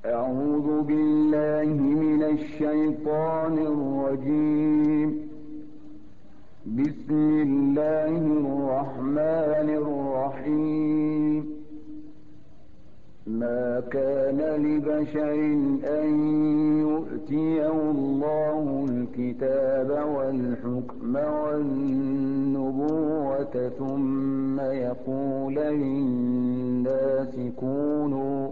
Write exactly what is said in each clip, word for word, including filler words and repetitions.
أعوذ بالله من الشيطان الرجيم. بسم الله الرحمن الرحيم. ما كان لبشر أن يؤتيه الله الكتاب والحكم والنبوة ثم يقول للناس كونوا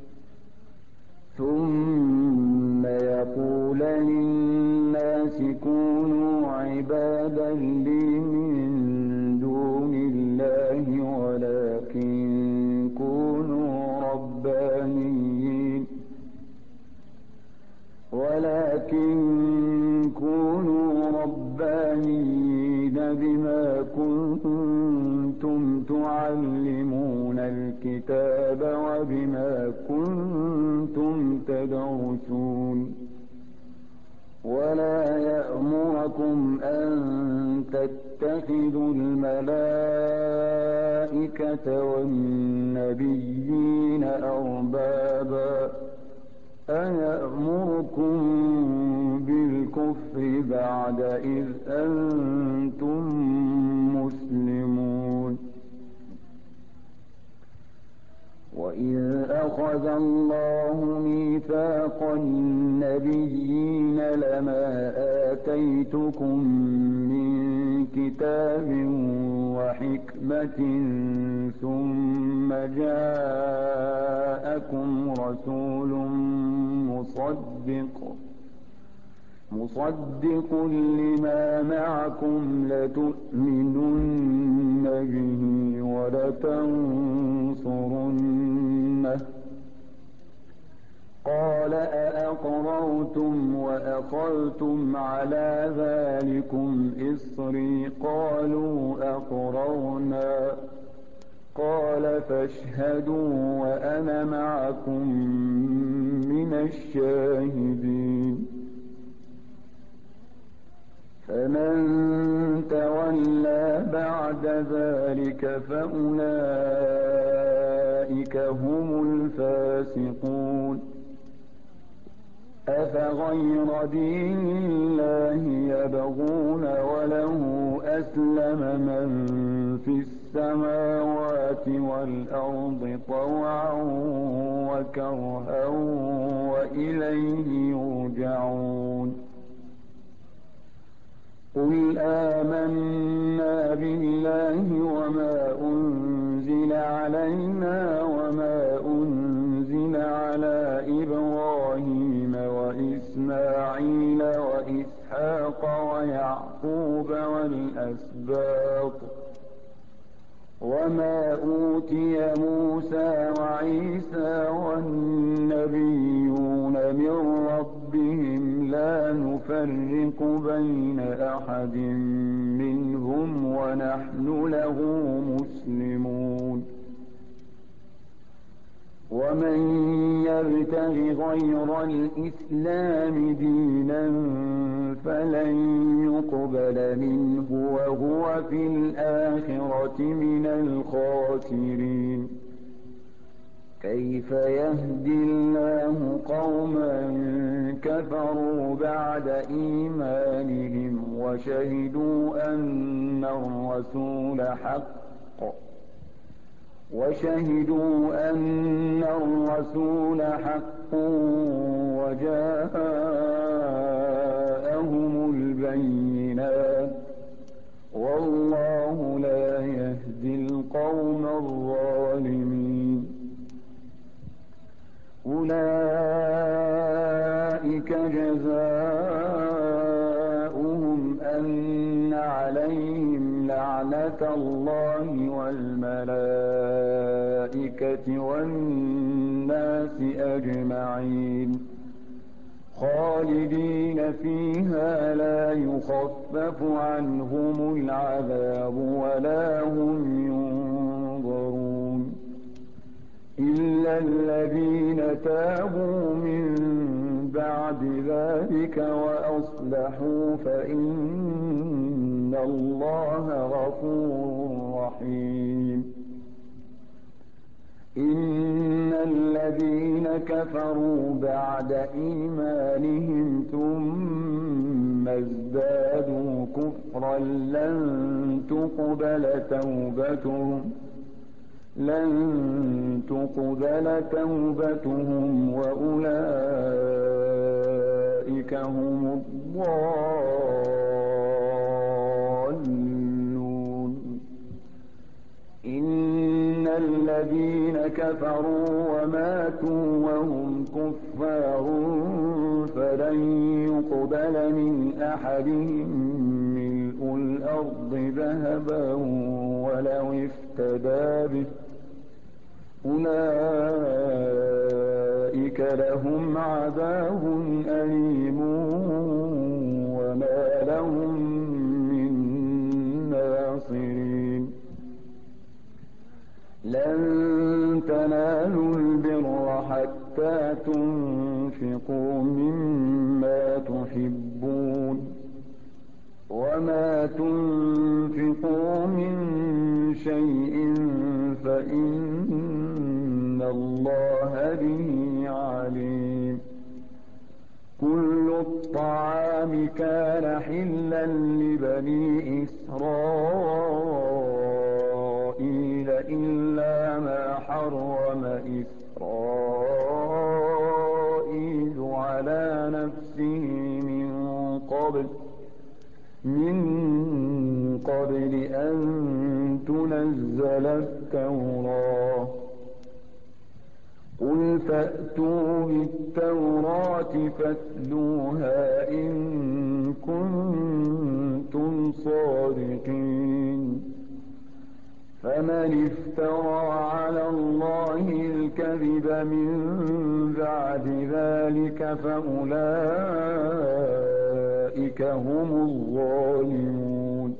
ثم يقول للناس كونوا عبادا لي من دون الله ولكن كونوا ربانيين ولكن كونوا ربانيين بما كنتم تعلمون الكتاب وبما كنتم تدرسون ولا يأمركم أن تتخذوا الملائكة والنبيين أربابا أيأمركم بالكفر بعد إذ أنتم مسلمون. وإذ أخذ الله ميثاق النبيين لما آتيتكم من كتاب وحكمة ثم جاءكم رسول مصدق مصدق لما معكم لتؤمنن به ولتنصرنه قال أأقررتم وأخذتم على ذلكم إصري قالوا أقررنا قال فاشهدوا وأنا معكم من الشاهدين. فمن تولى بعد ذلك فأولئك هم الفاسقون. أفغير دين الله يبغون وله أسلم من في السماوات والأرض طوعا وكرها وإليه يرجعون. قل آمنا بالله وما أنزل علينا وما أنزل على إبراهيم وإسماعيل وإسحاق ويعقوب والأسباط وما أوتي موسى وعيسى والنبيون من ربهم لا نفرق بين أحد منهم ونحن له مسلمون. ومن يبتغ غير الإسلام دينا فلن يقبل منه وهو في الآخرة من الخاسرين. كيف يهدي الله قوما كفروا بعد إيمانهم وشهدوا أن الرسول حق وشهدوا أن الرسول حق وجاءهم البينات والله لا يهدي القوم الظالمين. أولئك جزاؤهم أن عليهم لعنة الله والملائكة والناس أجمعين خالدين فيها لا يخفف عنهم العذاب ولا هم ينظرون إلا الذين تابوا من بعد ذلك وأصلحوا فإن الله غفور رحيم. إن الذين كفروا بعد إيمانهم ثم ازدادوا كفرا لن تقبل توبتهم لن تقبل توبتهم وأولئك هم الضالون. إن الذين كفروا وماتوا وهم كفار فلن يقبل من أحدهم ملء الأرض ذهبا ولو افتدى به أولئك لهم عذاب أليم وما لهم من ناصرين. لن تنالوا البر حتى تنفقوا مما تحبون وما تنفقوا من شيء فإن الله به عليم. كل الطعام كان حلا لبني إسرائيل إلا ما حرم إسرائيل على نفسه من قبل من قبل أن تنزل التوراة. قل فأتوا بالتوراة فاتلوها إن كنتم صادقين. فمن افترى على الله الكذب من بعد ذلك فأولئك هم الظالمون.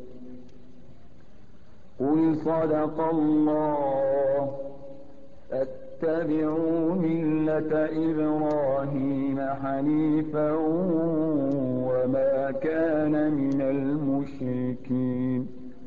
قل صدق الله فاتبعوا ملة إبراهيم حنيفا وما كان من المشركين.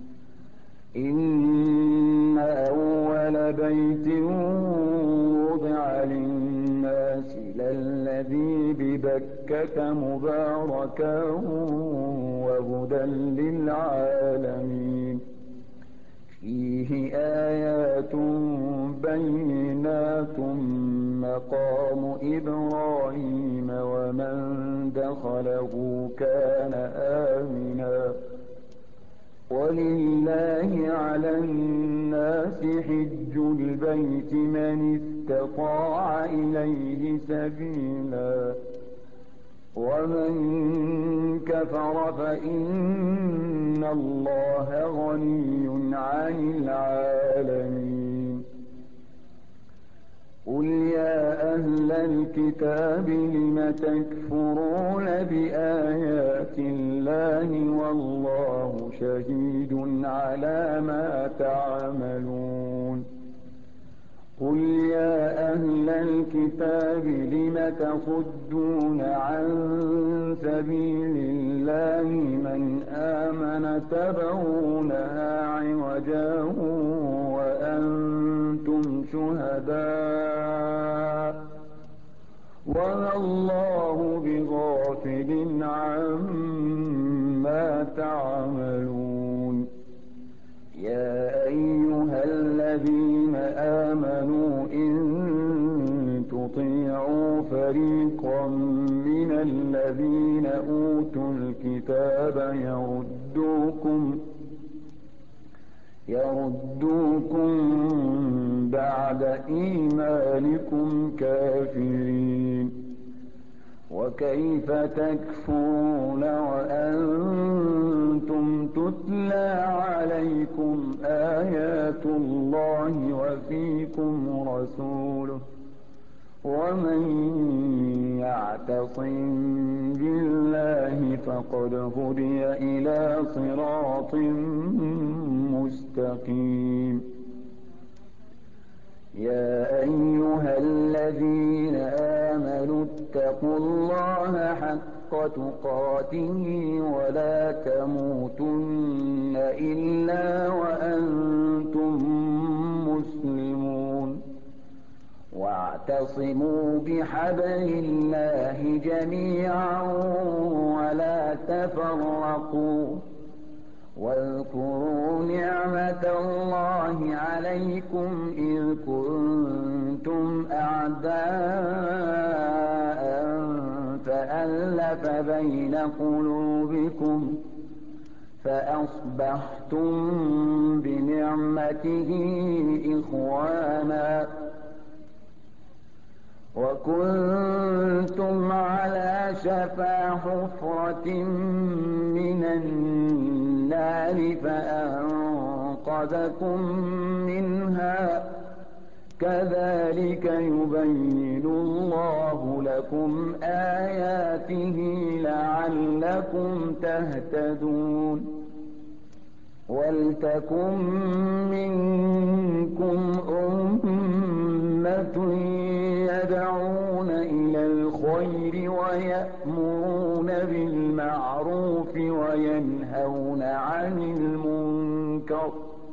إن أول بيت وضع للناس للذي ببكة مباركا وهدى للعالمين فيه آيات بينات مقام إبراهيم ومن دخله كان آمنا ولله على الناس حج البيت من استطاع إليه سبيلا ومن كفر فإن الله غني عن العالمين. قل يا أهل الكتاب لم تكفرون بآيات الله والله شهيد على ما تعملون. قل يا أهل الكتاب لم تصدون عن سبيل الله من آمن تبغونها عوجا وأنتم شهداء وما الله بغافل عما تعملون. يا أيها الذين آمنوا إن تطيعوا فريقا من الذين أوتوا الكتاب يردوكم يردوكم بعد إيمانكم كافرين. وكيف تكفرون وأنتم تتلى عليكم آيات الله وفيكم رسوله ومن يعتصم بالله فقد هدي إلى صراط مستقيم. يا أيها الذين آمنوا اتقوا الله حق تقاته ولا تموتن إلا وأنتم مسلمون. واعتصموا بحبل الله جميعا ولا تفرقوا واذكروا نعمة الله عليكم إذ كنتم أعداء فألف بين قلوبكم فأصبحتم بنعمته إخوانا وكنتم على شفا حفرة من النار فأنقذكم منها كذلك يبين الله لكم آياته لعلكم تهتدون ولتكن منكم أمة يدعون إلى الخير ويأمرون بالمعروف وينهون عن المنكر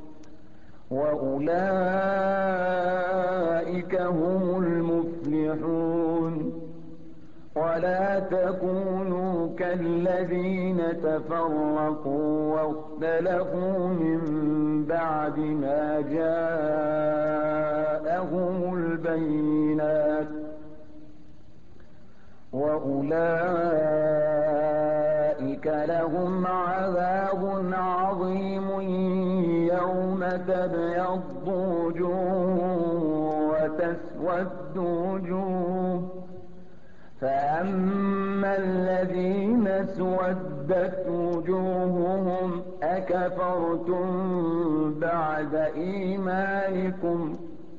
وأولئك هم المفلحون ولا تكونوا كالذين تفرقوا واختلفوا من بعد ما جاءهم البينات وأولئك لهم عذاب عظيم يوم تبيض وجوه وتسود وجوه فأما الذين اسودت وجوههم أكفرتم بعد إيمانكم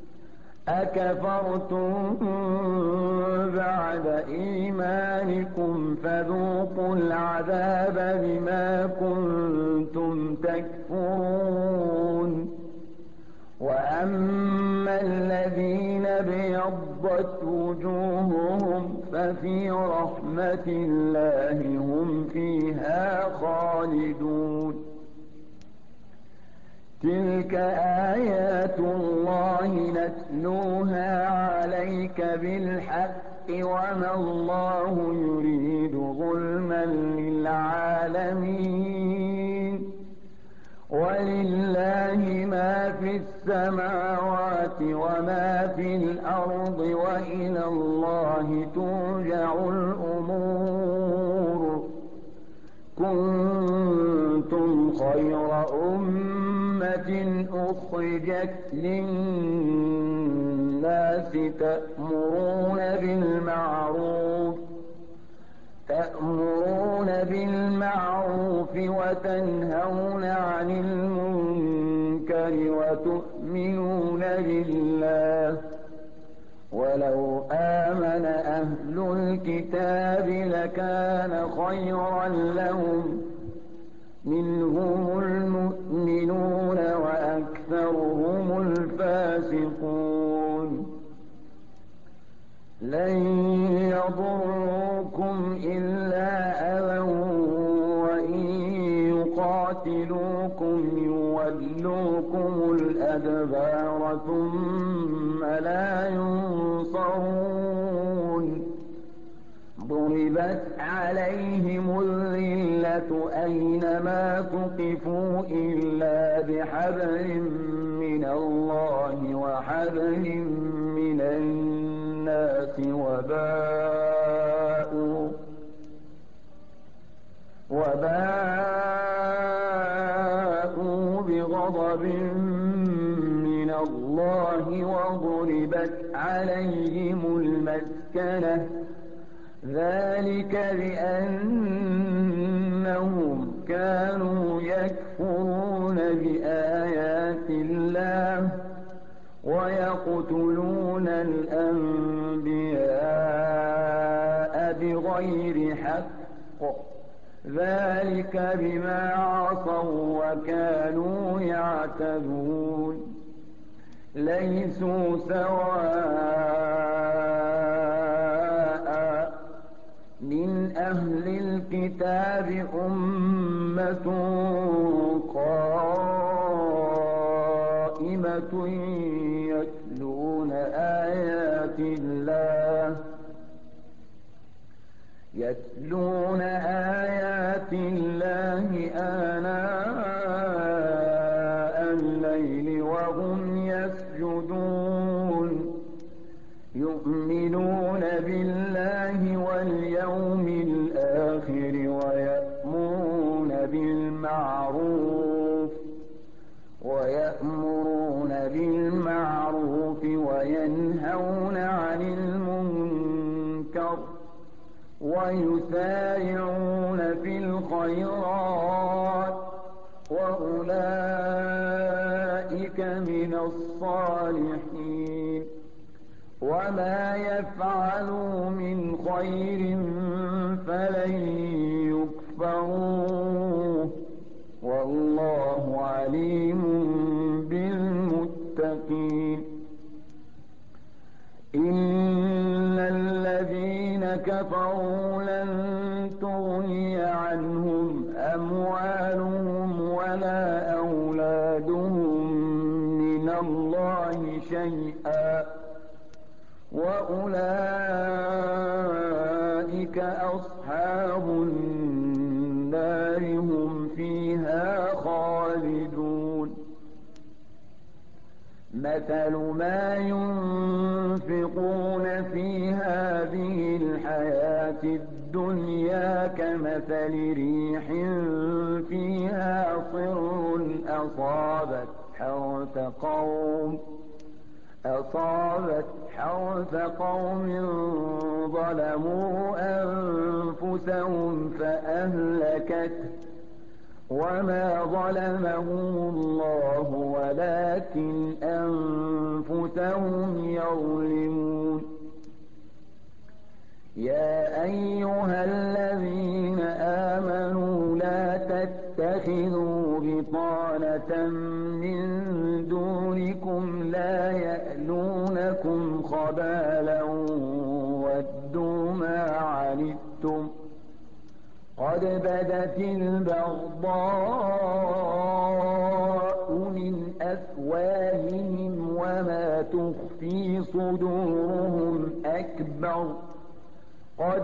أكفرتم بعد إيمانكم فذوقوا العذاب بما كنتم تكفرون وأما الذين ابيضت وجوههم ففي رحمة الله هم فيها خالدون تلك آيات الله نتلوها عليك بالحق وما الله يريد ظلما للعالمين ولله ما في السماوات وما في الأرض وإلى الله ترجع الأمور كنتم خير أمة أخرجت للناس تأمرون بالمعروف تأمرون بالمعروف وتنهون عن المنكر وتؤمنون بالله ولو آمن أهل الكتاب لكان خيرا لهم منهم المؤمنون وأكثرهم الفاسقون لن يضروكم إلا أذى وإن يقاتلوكم يولوكم الأدبار ثم لا ينصرون ضربت عليهم الذلة أينما ثقفوا إلا بحبل من الله وحبل من الناس وباءوا وباءوا بغضب من الله وضربت عليهم المسكنة ذلك بأنهم كانوا يكفرون بآيات الله ويقتلون الأنبياء بغير حق ذلك بما عصوا وكانوا يعتدون ليسوا سواء من أهل الكتاب أمة قائمة يتلون آيات يتلون آيات الله آناء الليل وهم يسجدون يؤمنون بالله واليوم الآخر ويأمرون بالمعروف ويأمرون بالمعروف وينهون عن المنكر ويسارعون في الخيرات وأولئك من الصالحين وما يفعلوا من خير فلن يكفروه والله عليم بالمتقين إن الذين كفروا لن تغني عنهم أموالهم ولا أولادهم من الله شيئا وأولئك أصحاب النار هم فيها خالدون مثل ما ينفقون في هذه الحياة الدنيا كمثل ريح فيها صر أصابت حرث قوم أصابت حرث قوم ظلموا أنفسهم فأهلكته وما ظلمهم الله ولكن أنفسهم يظلمون يا أيها الذين آمنوا لا تتخذوا بطانة من دونكم لا يألونكم خبالا ودوا ما عنتم قد بدت البغضاء من أفواههم وما تخفي صدورهم أكبر قد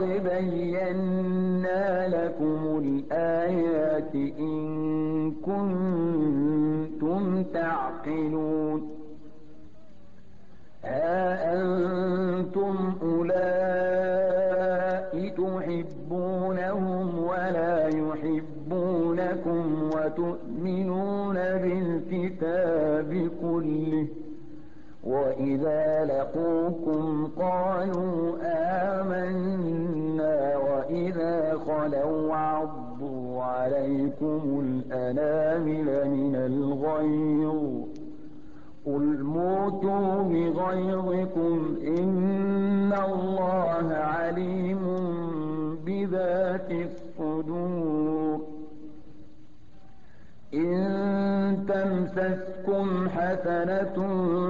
بينا لكم الآيات إن كنتم تعقلون ها أنتم أولئك تحبونهم ولا يحبونكم وتؤمنون بالكتاب كله وإذا لقوكم قالوا آمنا وإذا خلوا عضوا عليكم الأنامل من الغيظ قل موتوا بغيظكم إن الله عليم بذات الصدور إن تمسسكم حسنة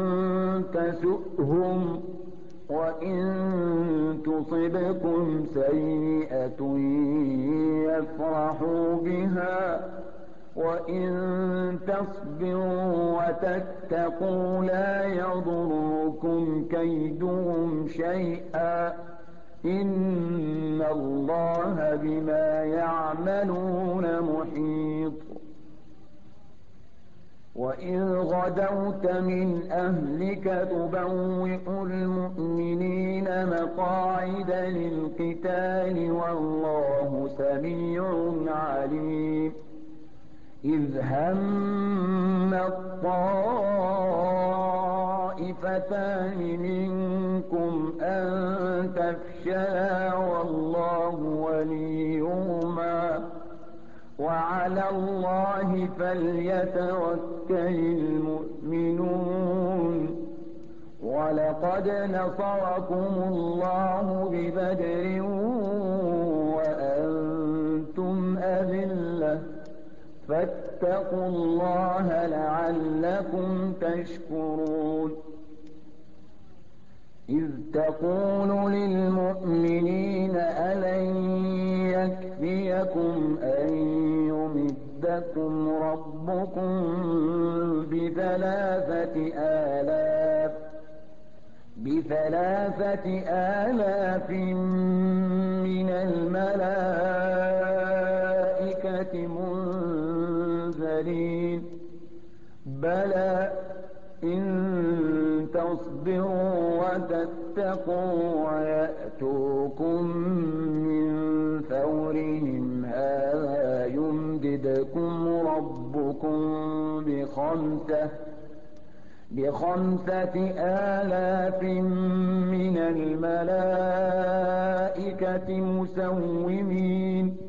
تسؤهم وإن تصبكم سيئة يفرحوا بها وإن تصبروا وتتقوا لا يضركم كيدهم شيئا إن الله بما يعملون محيط وإذ غدوت من أهلك تبوئ المؤمنين مقاعد للقتال والله سميع عليم إذ هم الطائفتان منكم أن تفشلا والله وليهما وعلى الله فليتوكل المؤمنون ولقد نصركم الله ببدر وأنتم أذلة فاتقوا الله لعلكم تشكرون إذ تقول للمؤمنين ألن يكفيكم أن يمدكم ربكم بثلاثة آلاف بثلاثة آلاف من ويأتوكم من فورهم هذا يمددكم ربكم بخمسة بخمسة آلاف من الملائكة مسومين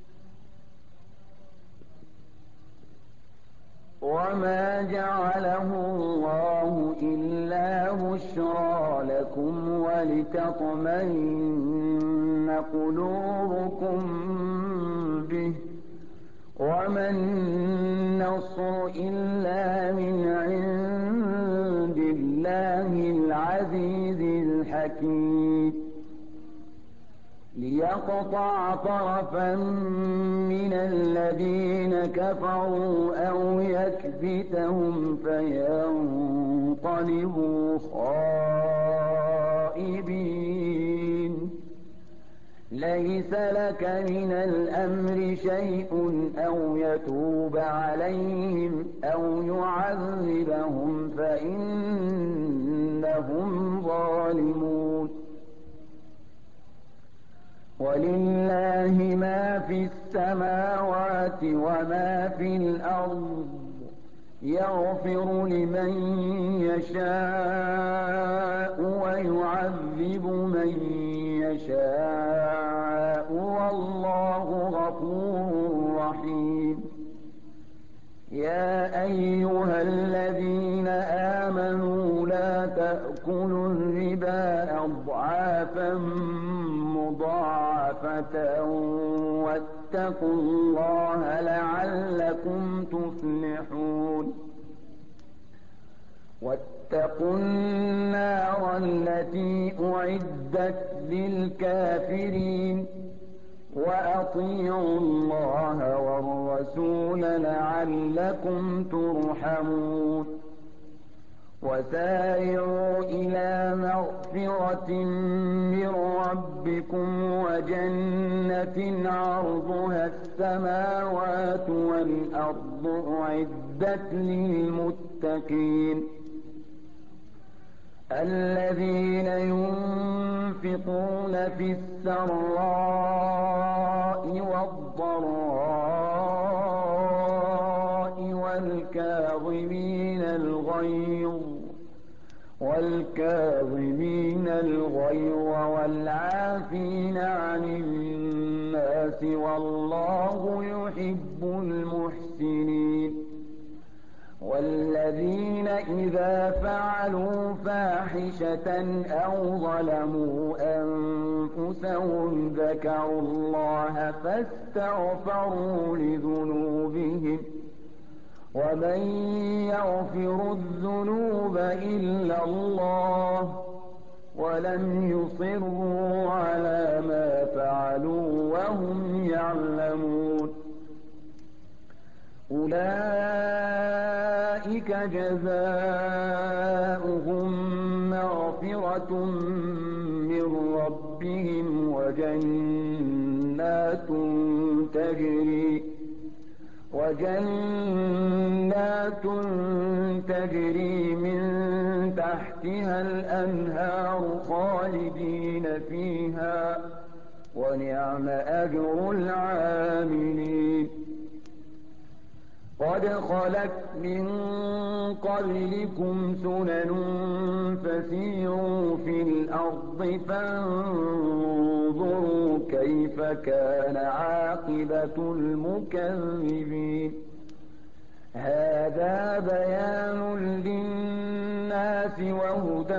وما جعله الله إلا بشرى لكم ولتطمئن قلوبكم به وما النصر إلا من عند الله العزيز الحكيم ليقطع طرفا من الذين كفروا أو يكبتهم فينقلبوا خائبين ليس لك من الأمر شيء أو يتوب عليهم أو يعذبهم فإنهم ظالمون ولله ما في السماوات وما في الأرض يغفر لمن يشاء ويعذب من يشاء والله غفور رحيم يا أيها الذين آمنوا لا تأكلوا الربا أضعافا مضاعفة واتقوا الله لعلكم تفلحون واتقوا النار التي أعدت للكافرين وأطيعوا الله والرسول لعلكم ترحمون وسارعوا إلى مغفرة من ربكم وجنة عرضها السماوات والأرض أعدت للمتقين الذين ينفقون في السراء والضراء والكاظمين الغيظ والكاظمين الغيظ والعافين عن الناس والله يحب المحسنين والذين إذا فعلوا فاحشة أو ظلموا أنفسهم ذكروا الله فاستغفروا لذنوبهم ومن يغفر الذنوب إلا الله ولم يصروا على ما فعلوا وهم يعلمون أولئك جزاؤهم مغفرة من ربهم وجنات تجري وجنات تجري من تحتها الأنهار خالدين فيها ونعم أجر العاملين قد خلت من قبلكم سنن فسيروا في الأرض فانظروا كيف كان عاقبة المكذبين هذا بيان للناس وهدى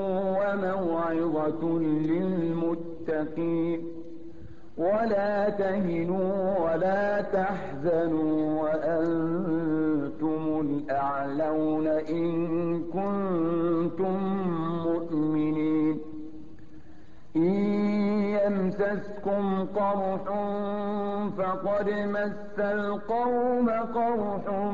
وموعظة للمتقين ولا تهنوا ولا تحزنوا وأنتم الأعلون إن كنتم مؤمنين إن يمسسكم قرح فقد مس القوم قرح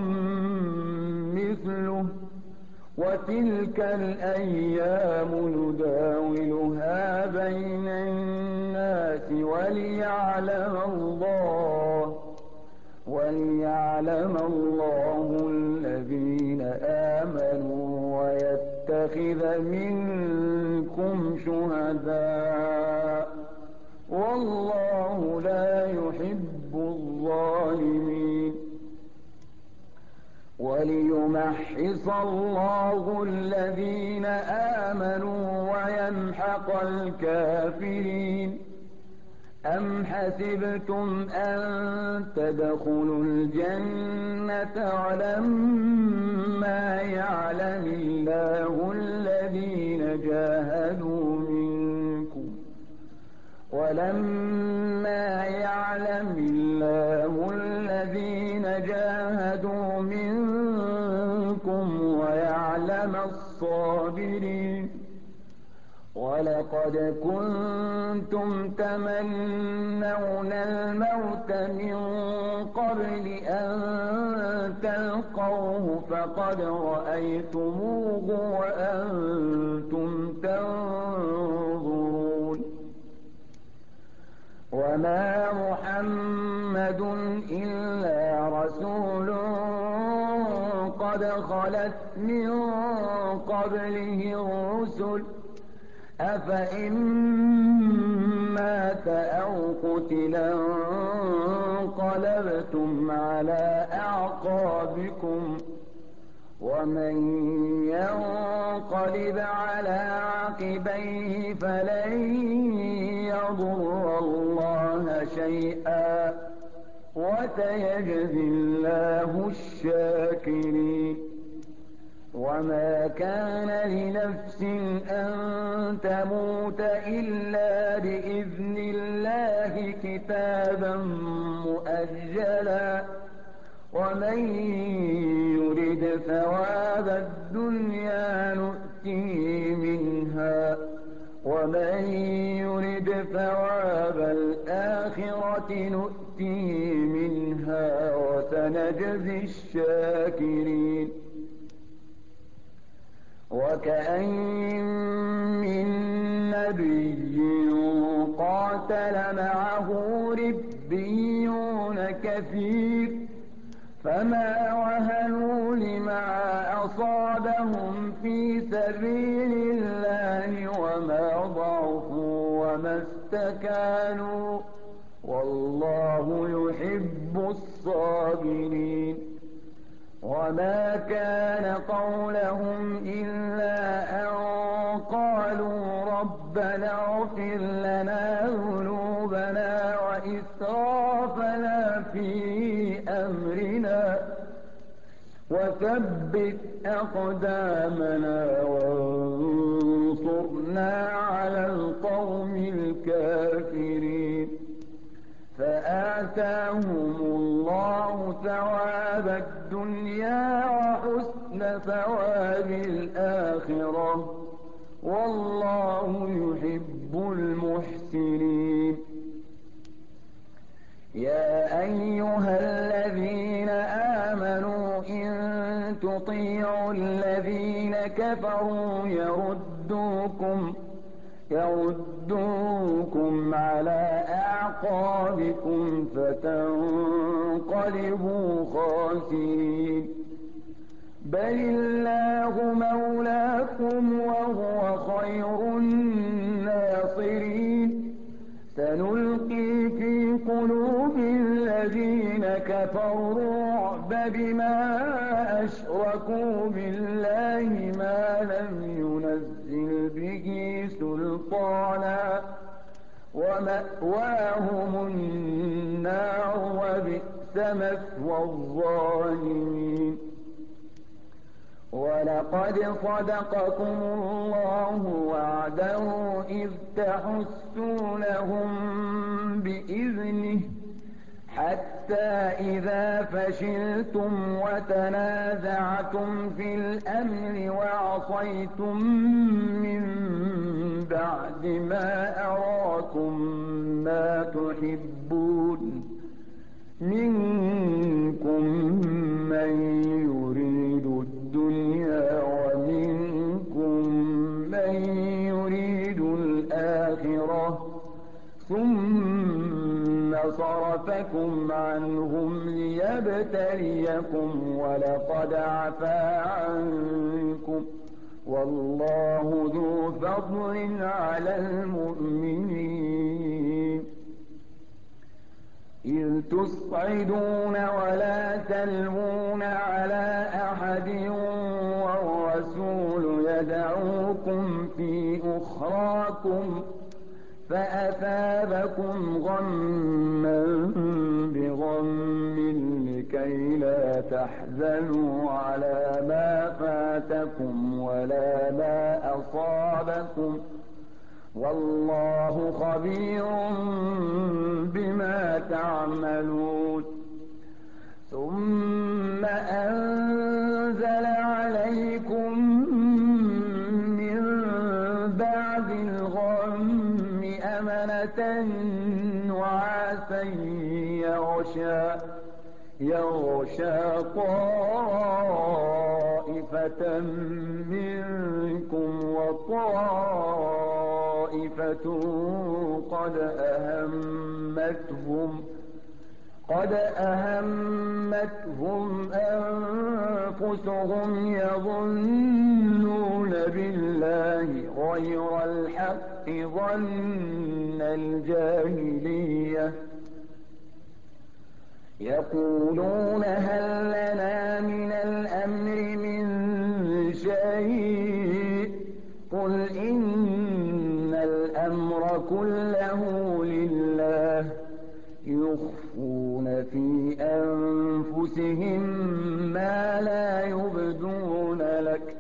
مثله وتلك الأيام نداولها بين الناس وليعلم الله وليعلم الله الذين آمنوا ويتخذ منكم منكم شهداء والله لا يحب الظالمين وليمحص الله الذين آمنوا ويمحق الكافرين أم حسبتم أن تدخلوا الجنة ولما يعلم الله الذين جاهدوا منكم ولما يعلم الله الذين جاهدوا منكم ويعلم الصابرين ولقد كنتم تمنون الموت من قبل أن تلقوه فقد رأيتموه وأنتم تنظرون وما محمد إلا رسول قد خلت من قبله الرسل أفإن مات أو قتلا انقلبتم على أعقابكم ومن ينقلب على عقبيه فلن يضر الله شيئا وسيجزي الله الشاكرين وما كان لنفس أن تموت إلا بإذن الله كتابا مؤجلا ومن يرد ثواب الدنيا نؤتيه منها ومن يرد ثواب الآخرة نؤتيه منها وسنجزي الشاكرين وكأين من نبي قاتل معه ربيون كثير فما وهنوا لما أصابهم في سبيل الله وما ضعفوا وما استكانوا والله يحب الصابرين وما كان قولهم إلا أن قالوا ربنا اغفر لنا ذنوبنا وإسرافنا في أمرنا وثبت أقدامنا وانصرنا على القوم الكافرين فآتاهم الله ثواب الدنيا وحسن ثواب الآخرة والله يحب المحسنين يا أيها الذين آمنوا إن تطيعوا الذين كفروا يردوكم يردوكم على أعقابكم فتنقلبوا خاسرين بل الله مولاكم وهو خير الناصرين سنلقي في قلوب الذين كفروا الرعب بما أشركوا بالله ما لم ينزل به سلطانا ومأواهم النار وبئس مثوى الظالمين ولقد صدقكم الله وعده إذ تحسونهم بإذنه حتى إذا فشلتم وتنازعتم في الأمر وعصيتم من بعد ما أراكم ما تحبون منكم من يريد الدنيا ومنكم من يريد الآخرة ثم صرفكم عنهم ليبتليكم ولقد عفا عنكم والله ذو فضل على المؤمنين. إذ تصعدون ولا تلوون على أحد والرسول يدعوكم في أخراكم فأثابكم غما بغم لكي لا تحزنوا على ما فاتكم ولا ما أصابكم والله خبير بما تعملون. ثم أنزل عليكم من بعد الغم أمنة نعاسا يغشى يغشى طائفة منكم وطائفة قد أهمتهم قد أهمتهم أنفسهم يظنون بالله غير الحق ظن الجاهلية يقولون هل لنا من الأمر من شيء قل إن الأمر كله لله يخفون في أنفسهم ما لا يبدون لك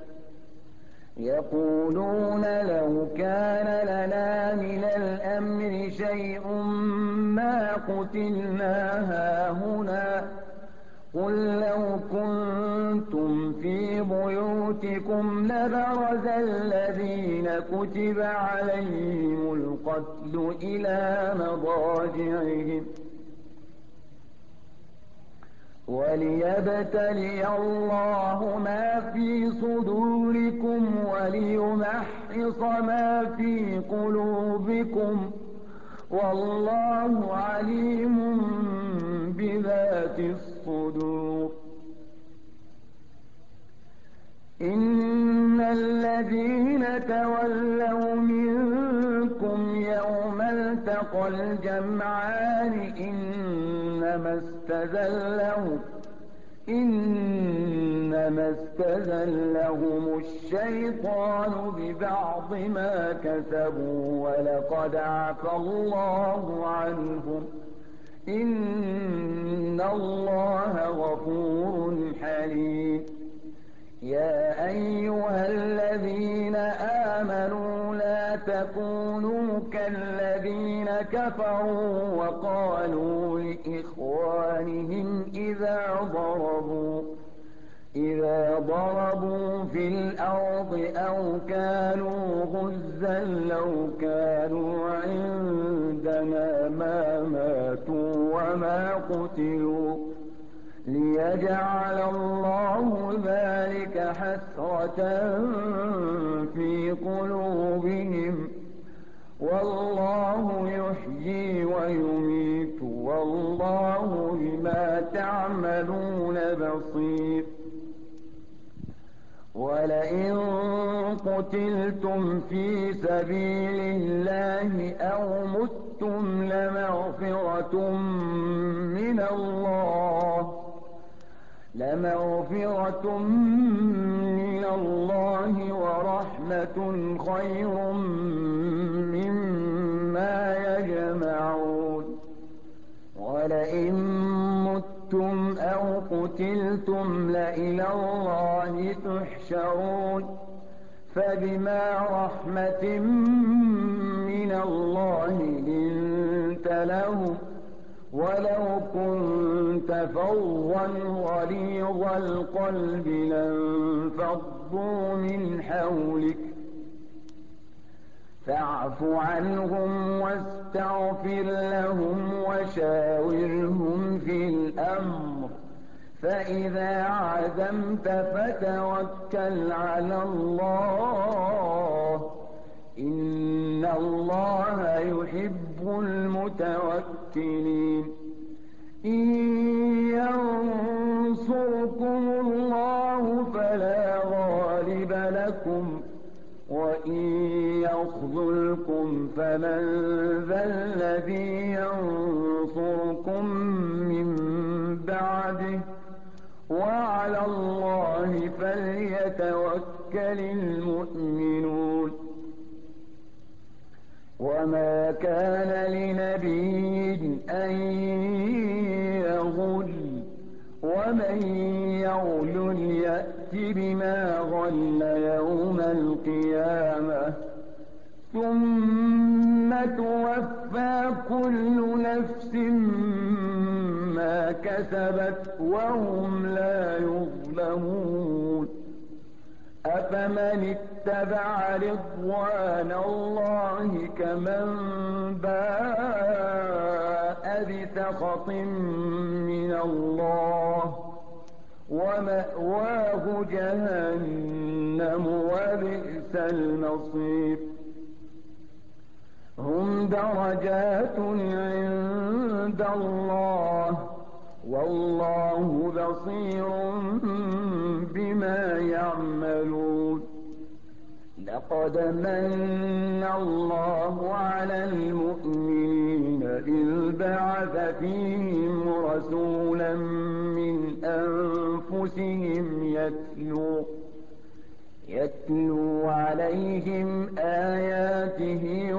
يقولون لو كان لنا من الأمر شيء ما قتلنا هاهنا قل لو كنتم في بيوتكم لبرز الذين كتب عليهم القتل إلى مضاجعهم وليبتلي الله ما في صدوركم وليمحص ما في قلوبكم والله عليم بذات الصدور. إن الذين تولوا منكم يوم التقى الجمعان إنما استزلهم إنما استزلهم الشيطان ببعض ما كسبوا ولقد عفى الله عنهم إن الله غفور حليم. يا أيها الذين آمنوا لا تكونوا كالذين كفروا وقالوا لإخوانهم إذا ضربوا إذا ضربوا في الأرض أو كانوا غزا لو كانوا عندنا ما ماتوا وما قتلوا ليجعل الله ذلك حسرة في قلوبهم والله يحيي ويميت والله بما تعملون بصير. ولئن قتلتم في سبيل الله أو متم لمغفرة من الله لمغفرة من الله ورحمة خير مما يجمعون. ولئن متم أو قتلتم لإلى الله تحشرون. فبما رحمة من الله لنت لهم ولو كنت فظا غليظ القلب لانفضوا من حولك فاعف عنهم واستغفر لهم وشاورهم في الأمر فإذا عزمت فتوكل على الله إن الله يحب المتوكلين. إن ينصركم الله فلا غالب لكم فمن ذا الذي ينصركم من بعده وعلى الله فليتوكل المؤمنون. وما كان لنبي أن يغل ومن يغل يأت بما غل يوم القيامة ثم توفى كل نفس ما كسبت وهم لا يظلمون. أفمن اتبع رضوان الله كمن باء بسخط من الله ومأواه جهنم وبئس المصير. هم درجات عند الله والله بصير بما يعملون. لقد من الله على المؤمنين إذ بعث فيهم رسولا من أنفسهم يتلو يتلو عليهم آياته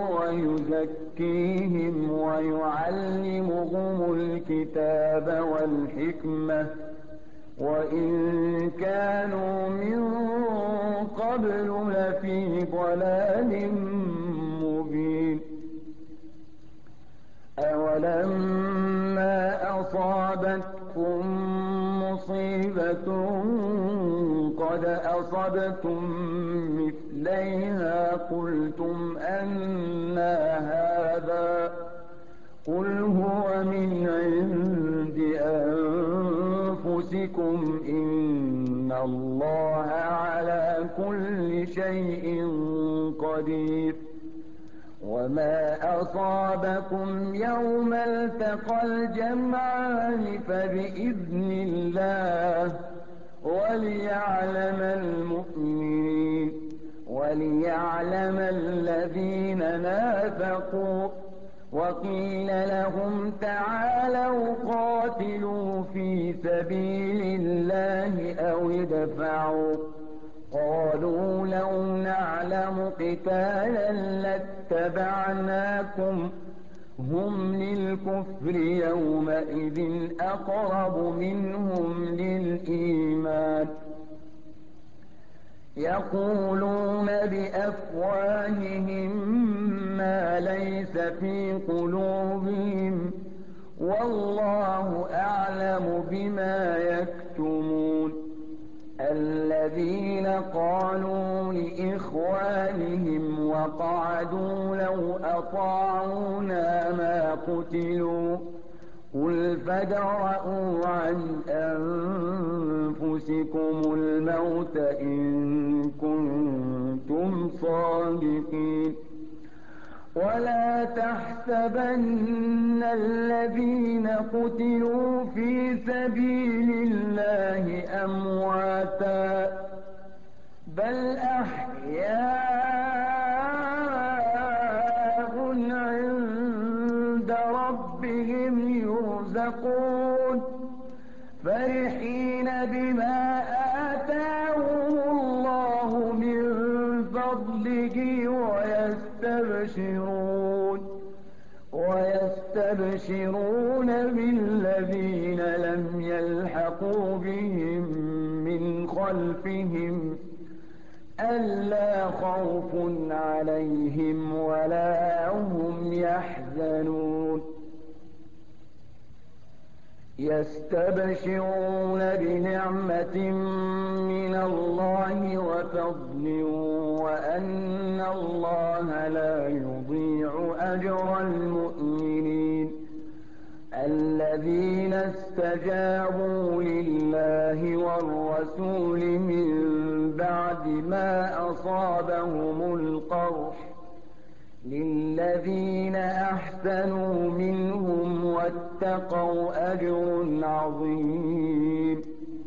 ويزكيهم ويعلمهم الكتاب والحكمة وإن كانوا من قبل لفي ضلال مبين. أولما أصابتكم مصيبة قد أصبتم مثليها قلتم أنى هذا قل هو من عند أنفسكم إن الله على كل شيء قدير. وما أصابكم يوم التقى الجمعان فبإذن الله وليعلم المؤمنين وليعلم الذين نافقوا. وقيل لهم تعالوا قاتلوا في سبيل الله أو ادفعوا قالوا لو نعلم قتالا لاتبعناكم هم للكفر يومئذ أقرب منهم للإيمان يقولون بأفواههم ما ليس في قلوبهم والله أعلم بما يكتمون. الذين قالوا لإخوانهم وقعدوا لو أطاعونا ما قتلوا قل فادرءوا عن أنفسكم الموت إن كنتم صادقين. ولا تحسبن الذين قتلوا في سبيل الله أمواتا بل أحياء عند ربهم يرزقون فرحين بما آتاهم الله من فضله ويستبشرون ويستبشرون بالذين لم يلحقوا بهم من خلفهم ألا خوف عليهم ولا هم يحزنون. يستبشرون بنعمة من الله وفضل وأن الله لا يضيع أجر المؤمنين. الذين استجابوا لله والرسول من بعد ما أصابهم القرح للذين أحسنوا منهم واتقوا أجر عظيم.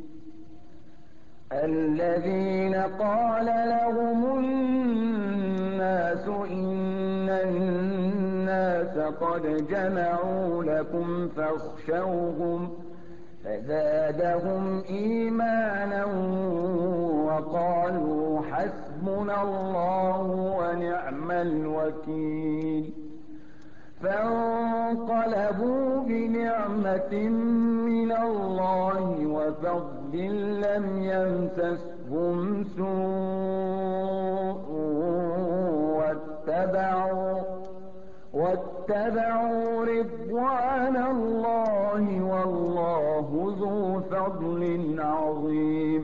الذين قال لهم الناس إن قد جمعوا لكم فاخشوهم فزادهم إيمانا وقالوا حسبنا الله ونعم الوكيل فانقلبوا بنعمة من الله وفضل لم يمسسهم سوء واتبعوا, واتبعوا رضوان الله والله ذو فضل عظيم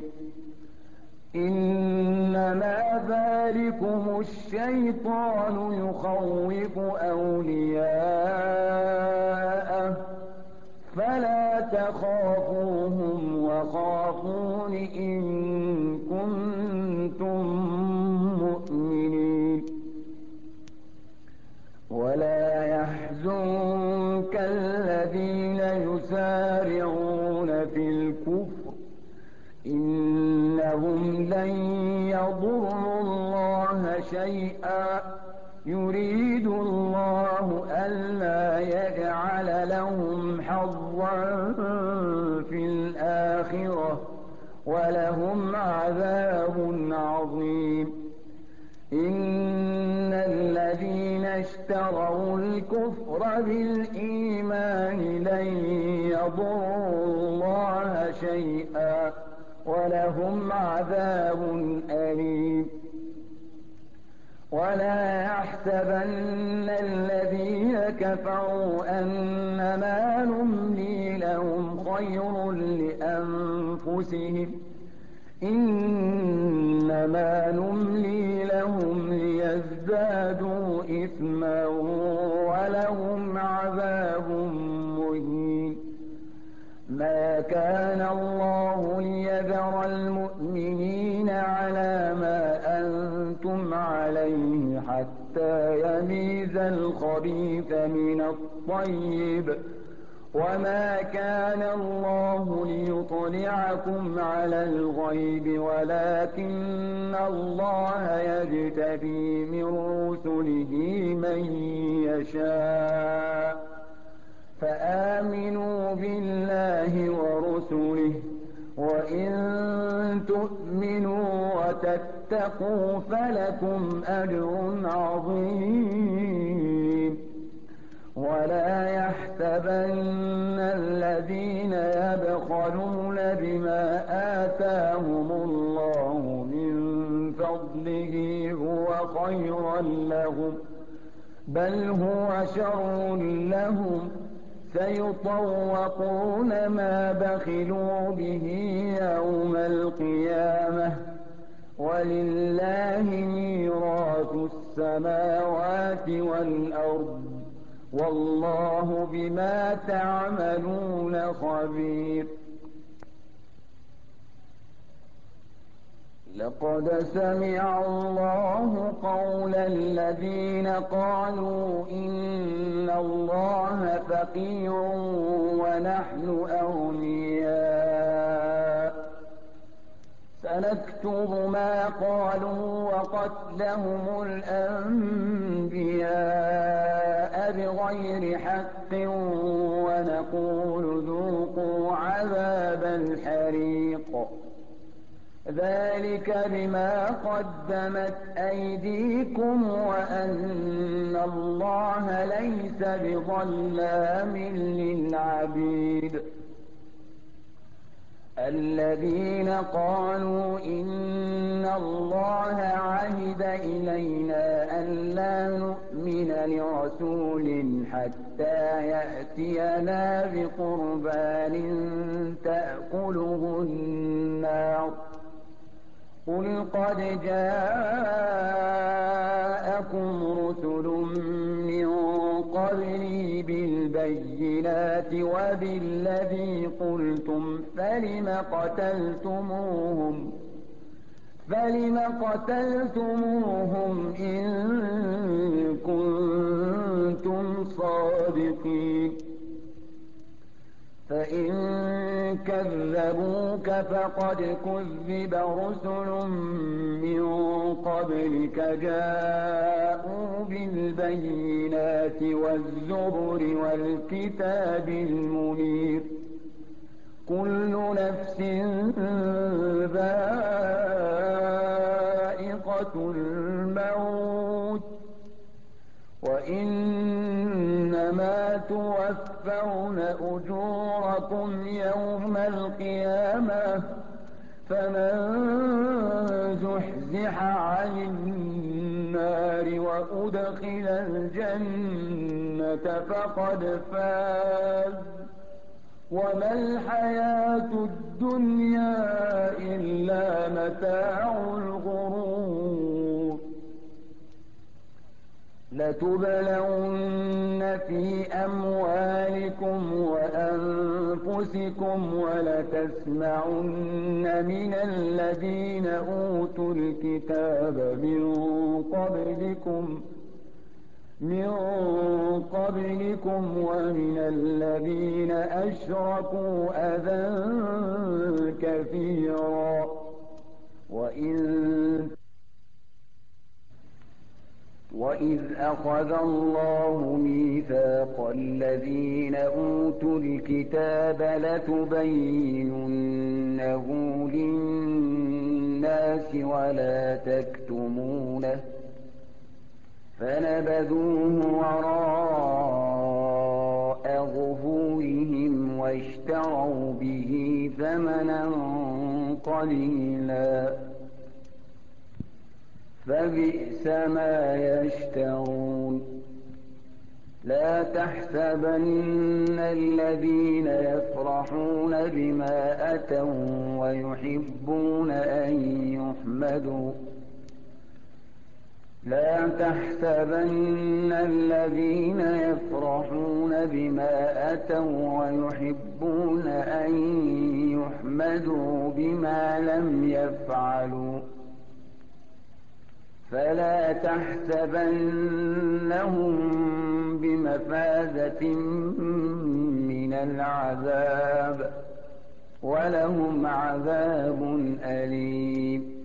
إنما ذلكم الشيطان يخوف أولياءه فلا تخافوهم وخافون إن كنتم مؤمنين ولا يحزنك الذين يسارعون في الكفر إنهم لن يضروا الله شيئا يريد الله ألا يجعل لهم حظا في الآخرة ولهم عذاب عظيم إن الذين اشتروا الكفر بالإيمان لن يضروا الله شيئا ولهم عذاب أليم ولا يحسبن الذين كفروا أنما نملي لهم خير لأنفسهم إنما نملي لهم ليزدادوا إثما ولهم عذاب مهين ما كان الله ليذر المؤمنين على ما أنتم عليه حتى يميز الخبيث من الطيب وما كان الله ليطلعكم على الغيب ولكن الله يجتبي من رسله من يشاء فآمنوا بالله ورسله وإن تؤمنوا وتتقوا فلكم أجر عظيم ولا يحسبن الذين يبخلون بما آتاهم الله من فضله هو خيرا لهم بل هو شر لهم سيطوقون ما بخلوا به يوم القيامة ولله ميراث السماوات والأرض والله بما تعملون خبير لقد سمع الله قول الذين قالوا إن الله فقير ونحن أغنياء سنكتب ما قالوا وقتلهم الأنبياء بغير حق ونقول ذوقوا عذاب الحريق ذلك بما قدمت أيديكم وأن الله ليس بظلام للعبيد الذين قالوا إن الله عهد إلينا ألا نؤمن لرسول حتى يأتينا بقربان تأكله النار قل قد جاءكم رسل من قبلي بالبينات وبالذي قلتم فلم قتلتموهم فلم قتلتموهم إن كنتم صادقين فإن كذبوك فقد كذب رسل من قبلك جاءوا بالبينات والزبر والكتاب المنير كل نفس ذائقة الموت وإنما توفون أجوركم يوم القيامة فمن زحزح عن النار وأدخل الجنة فقد فاز وما الحياة الدنيا إلا متاع الغرور لتبلون في أموالكم وأنفسكم ولتسمعن من الذين أوتوا الكتاب من قبلكم من قبلكم ومن الذين أشركوا أذى كثيرا وإن وإذ أخذ الله ميثاق الذين أوتوا الكتاب لتبيننه للناس ولا تكتمونه فنبذوه وراء ظهورهم واشتروا به ثمنا قليلا فبئس ما يشترون لا تحسبن الذين يفرحون بما أتوا ويحبون أن يحمدوا لا تحسبن الذين يفرحون بما أتوا ويحبون أن يحمدوا بما لم يفعلوا فلا تحسبنهم بمفازة من العذاب ولهم عذاب أليم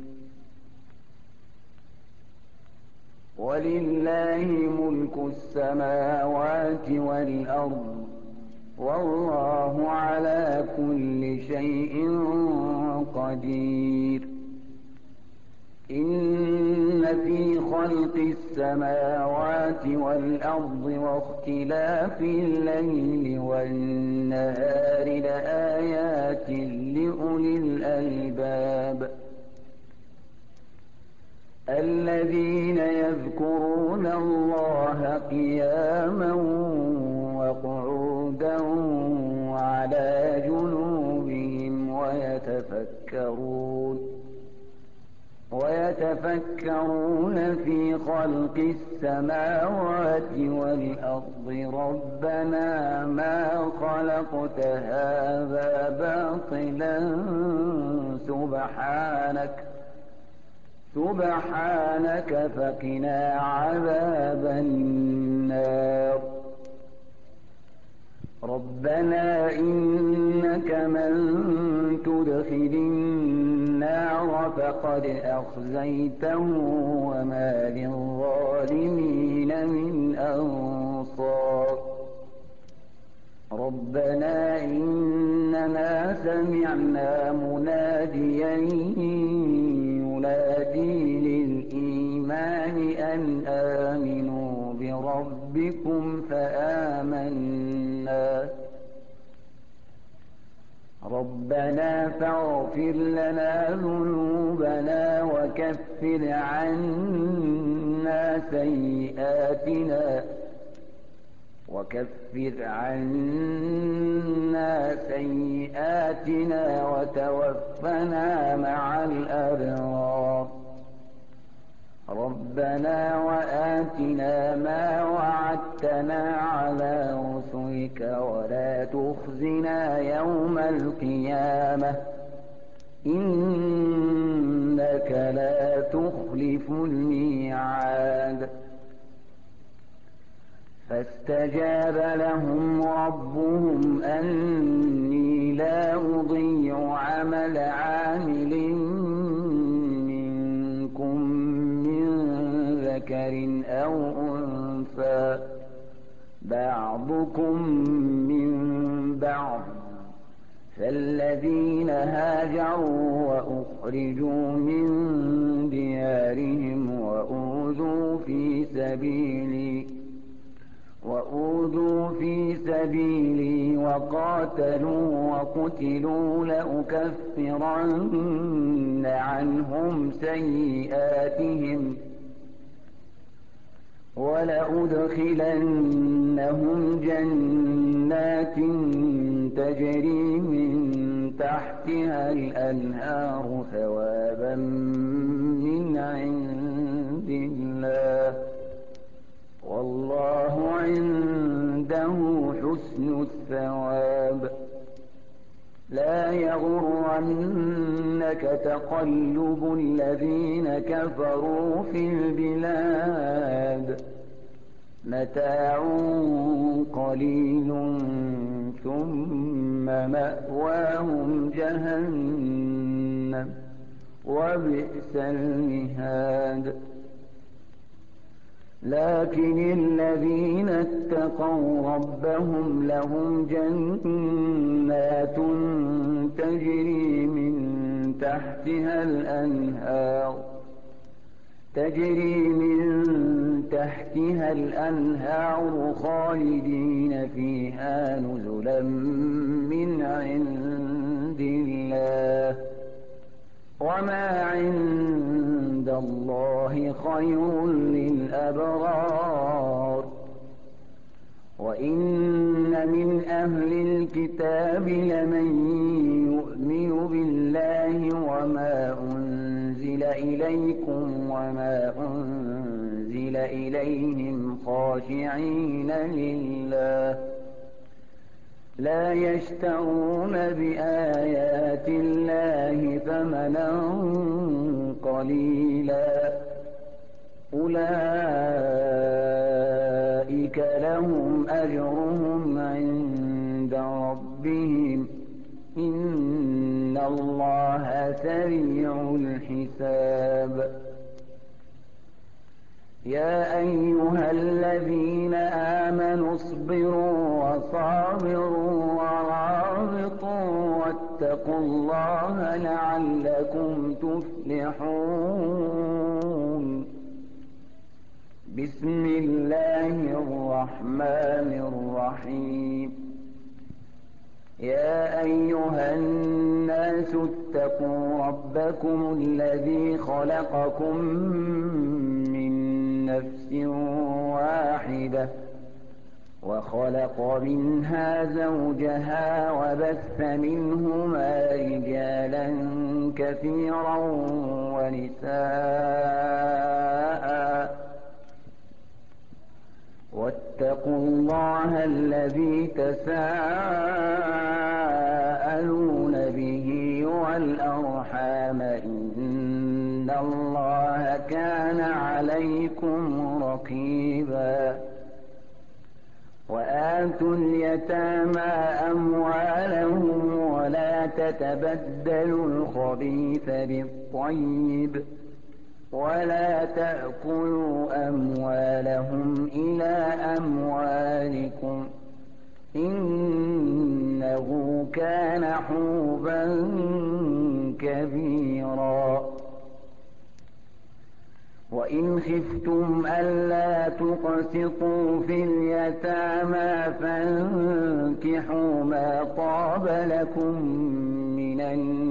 ولله ملك السماوات والأرض والله على كل شيء قدير إن في خلق السماوات والأرض واختلاف الليل والنهار لآيات لأولي الألباب الذين يذكرون الله قياما وقعودا وعلى جنوبهم ويتفكرون ويتفكرون في خلق السماوات والأرض ربنا ما خلقت هذا باطلا سبحانك سبحانك فقنا عذاب النار ربنا إنك من تدخل النار فقد أخزيته وما للظالمين من أنصار ربنا إننا سمعنا مناديا ينادي للإيمان أن آمنوا بربكم فآمنا ربنا فاغفر لنا ذنوبنا وكفر عنا سيئاتنا وكفر عنا سيئاتنا وتوفنا مع الأبرار ربنا وآتنا ما وعدتنا على رسلك ولا تخزنا يوم القيامة إنك لا تخلف الميعاد فاستجاب لهم ربهم أني لا أضيع عمل عامل منكم من ذكر أو أنثى بعضكم من بعض، فالذين هاجروا وأخرجوا من ديارهم وأوذوا في سبيلي وأوذوا في سبيلي وقاتلوا وقتلوا لأكفرن عنهم سيئاتهم ولأدخلنهم جنات تجري من تحتها الأنهار ثوابا من عند الله والله عنده حسن الثواب. لا يغرنك تقلب الذين كفروا في البلاد، متاع قليل ثم مأواهم جهنم وبئس المهاد. لكن الذين اتقوا ربهم لهم جنات تجري من تحتها الأنهار تجري من تحتها الأنهار خالدين فيها نزلا من عند الله وما عند الله خير للأبرار. وإن من أهل الكتاب لمن يؤمن بالله وما أنزل إليكم وما أنزل إليهم خاشعين لله لا يشترون بآيات الله ثمنا قليلا أولئك لهم أجرهم عند ربهم إن الله سريع الحساب. يا أيها الذين آمنوا اصبروا وصابروا ورابطوا واتقوا الله لعلكم تفلحون. بسم الله الرحمن الرحيم. يا أيها الناس اتقوا ربكم الذي خلقكم من نفس واحدة وخلق منها زوجها وبث منهما رجالا كثيرا ونساء واتقوا الله الذي تساءلون به والأرحام إن الله كان عليكم رقيبا. وآتوا اليتامى أموالهم ولا تتبدلوا الخبيث بالطيب ولا تأكلوا أموالهم إلى أموالكم إنه كان حوبا كبيرا. وإن خفتم ألا تقسطوا في اليتامى فانكحوا ما طاب لكم من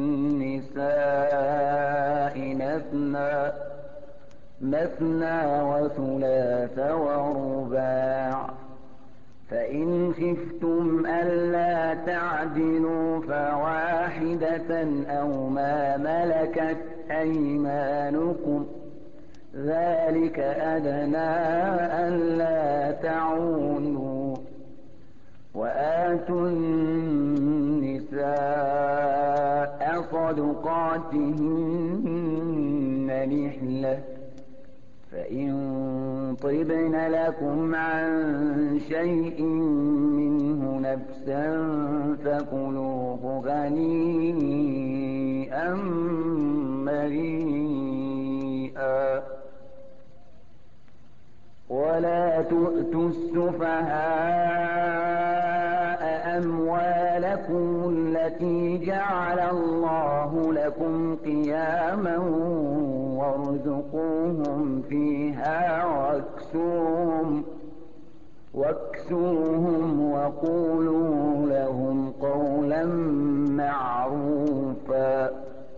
النساء مثنى مثنى وثلاث ورباع، فإن خفتم ألا تعدلوا فواحدة أو ما ملكت أيمانكم ذلك أدنى ألا تعولوا. وآتوا النساء صدقاتهن نحلة فإن طبن لكم عن شيء منه نفسا فكلوه هنيئا مريئا ولا تؤتوا السفهاء أموالكم التي جعل الله لكم قياما وارزقوهم فيها واكسوهم, واكسوهم وقولوا لهم قولا معروفا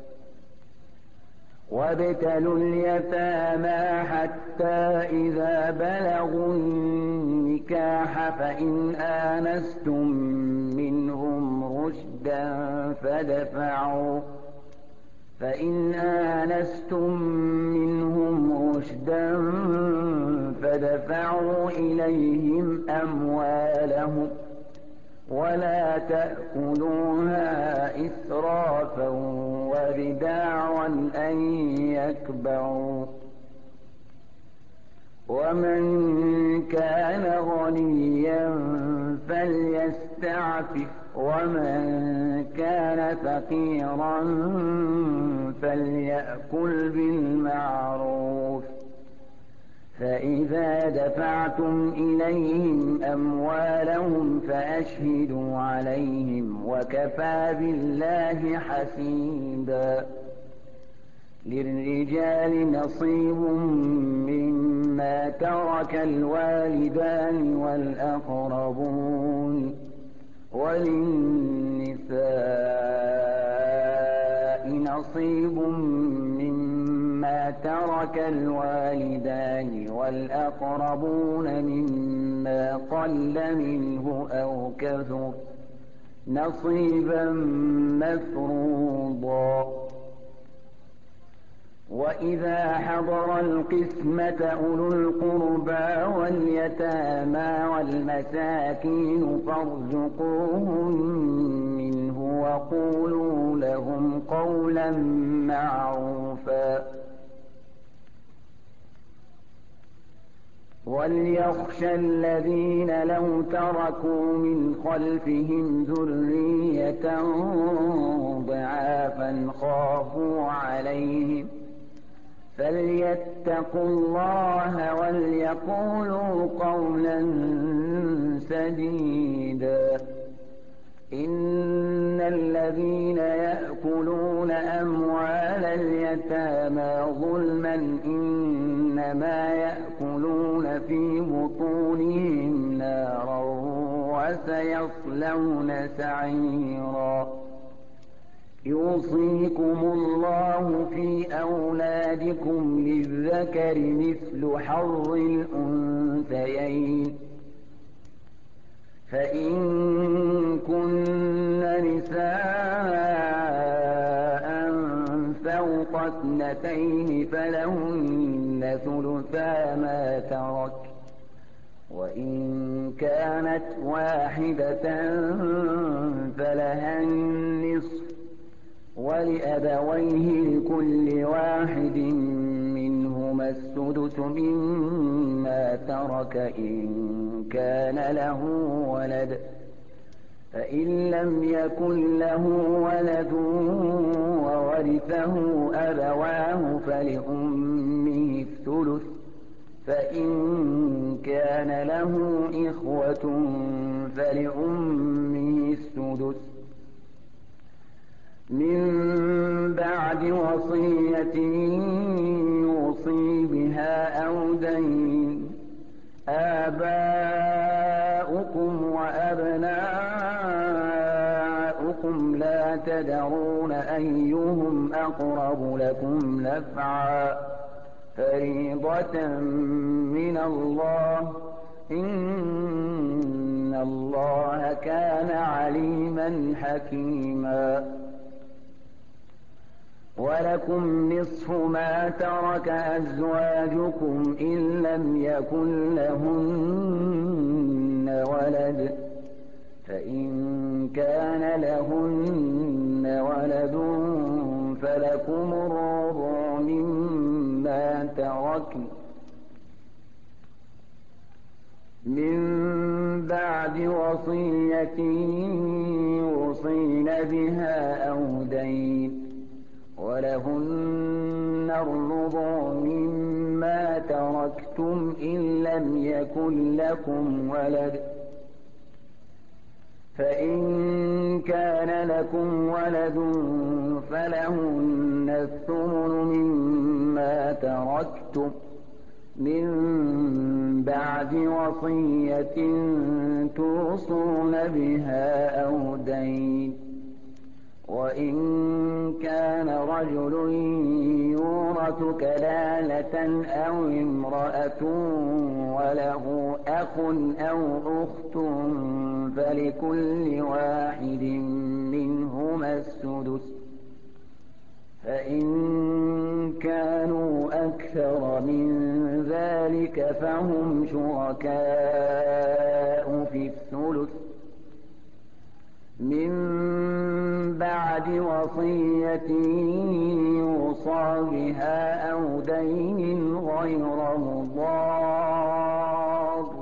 وابتلوا اليتامى حتى إذا بلغوا النكاح فإن آنستم منهم رشدا فادفعوا فإن آنستم منهم رشدا فادفعوا إليهم أموالهم ولا تأكلوها إسرافا وبداعا أن يكبروا ومن كان غنيا فليستعفف ومن كان فقيرا فليأكل بالمعروف فإذا دفعتم إليهم أموالهم فأشهدوا عليهم وكفى بالله حسيبا للرجال نصيب مما ترك الوالدان والأقربون وللنساء نصيب مما ترك الوالدان والأقربون مما قل منه أو كثر نصيبا مفروضا وإذا حضر القسمة أولو القربى واليتامى والمساكين فارزقوهم منه وقولوا لهم قولا معروفا وليخشى الذين لو تركوا من خلفهم ذرية ضعافا خافوا عليهم فليتقوا الله وليقولوا قولا سديدا إن الذين يأكلون أموال اليتامى ظلما إنما يأكلون في بطونهم نارا وسيصلون سعيرا يوصيكم الله في أولادكم للذكر مثل حظ الأنثيين فإن كن نساء فوق اثنتين فلهن ثلثا ما ترك وإن كانت واحدة فلها النصف ولأبويه لكل واحد منهما السدس مما ترك إن كان له ولد فإن لم يكن له ولد وورثه أبواه فلأمه الثلث فإن كان له إخوة فلأمه السدس من بعد وصية يوصي بها أو دين آباؤكم وأبناؤكم لا تدرون أيهم أقرب لكم نفعا فريضة من الله إن الله كان عليما حكيما ولكم نصف ما ترك أزواجكم إن لم يكن لهن ولد فإن كان لهن ولد فلكم الربع مما تركن من بعد وصية يوصين بها أو دين ولهن الربع مما تركتم إن لم يكن لكم ولد فإن كان لكم ولد فلهن الثمن مما تركتم من بعد وصية توصون بها أو دين وإن كان رجل يورث كلالة أو امرأة وله أخ أو أخت فلكل واحد منهما السدس فإن كانوا أكثر من ذلك فهم شركاء في الثلث من بعد وصية يوصى بها أو دين غير مضار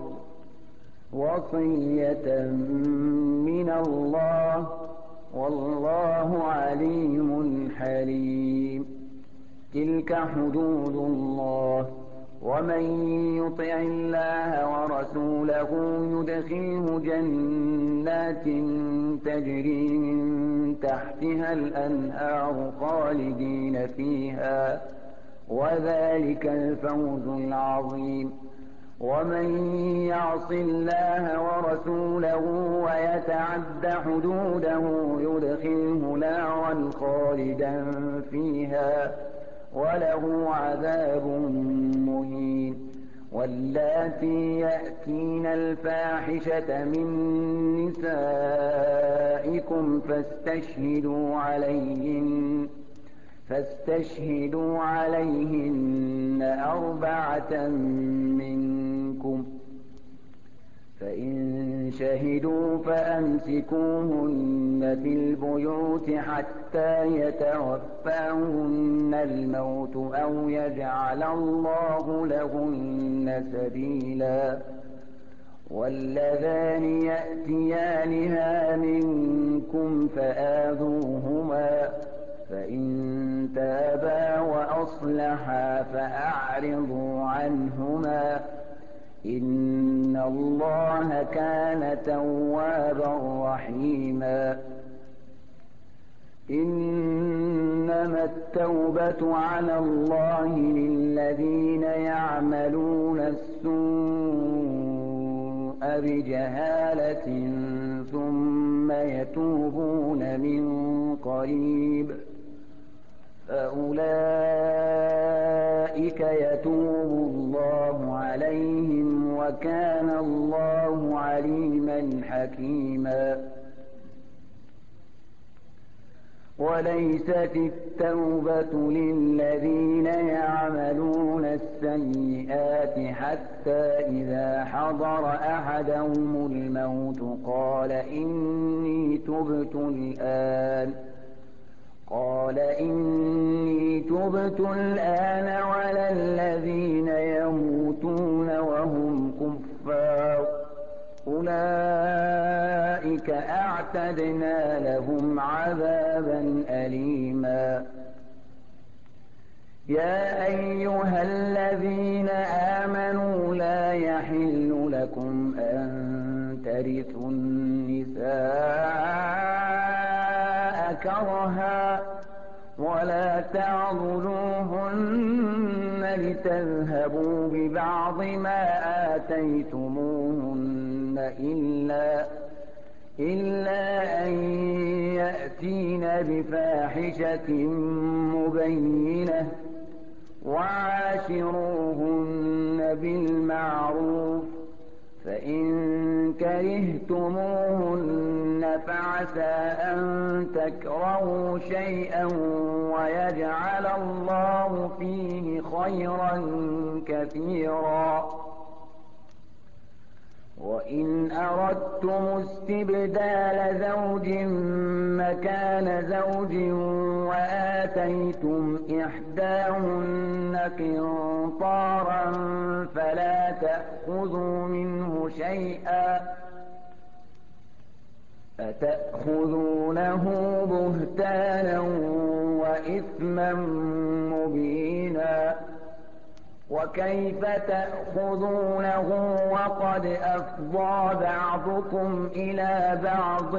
وصية من الله والله عليم حليم تلك حدود الله ومن يطع الله ورسوله يدخله جنات تجري من تحتها الأنهار خالدين فيها وذلك الفوز العظيم ومن يعص الله ورسوله ويتعد حدوده يدخله نارا خالدا فيها وله عذاب مهين واللاتي يأتين الفاحشة من نسائكم فاستشهدوا عليهن فاستشهدوا عليهن أربعة منكم فإن شهدوا فأمسكوهن في البيوت حتى يتوفاهن الموت أو يجعل الله لهن سبيلا واللذان يأتيانها منكم فآذوهما فإن تابا وأصلحا فأعرضوا عنهما إن الله كان توابا رحيما إنما التوبة على الله للذين يعملون السوء بجهالة ثم يتوبون من قريب فأولئك يتوب الله عليهم وكان الله عليما حكيما وليست التوبة للذين يعملون السيئات حتى إذا حضر أحدهم الموت قال إني تبت الآن قال إني تبت الآن ولا الذين يموتون وهم كفار أولئك أعتدنا لهم عذابا أليما يا أيها الذين آمنوا لا يحل لكم أن ترثوا النساء كرها ولا تعضلوهن لتذهبوا ببعض ما آتيتموهن إلا إلا أن يأتين بفاحشة مبينة وعاشروهن بالمعروف فإن كرهتموهن فعسى أن تكرهوا شيئا ويجعل الله فيه خيرا كثيرا وإن أردتم استبدال زوج مكان زوج وآتيتم إحداهن قنطارا فلا تأخذوا منه شيئا أتأخذونه بهتانا وإثما مبينا وكيف تأخذونه وقد أفضى بعضكم إلى بعض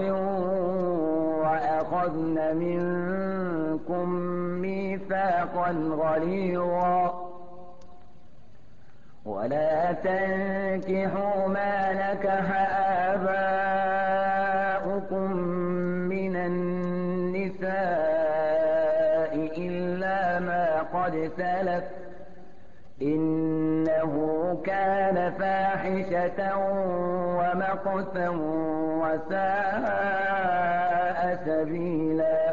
وأخذن منكم ميثاقا غليظا ولا تنكحوا ما نكح آباؤكم من النساء إلا ما قد سلف إنه كان فاحشة ومقتا وساء سبيلا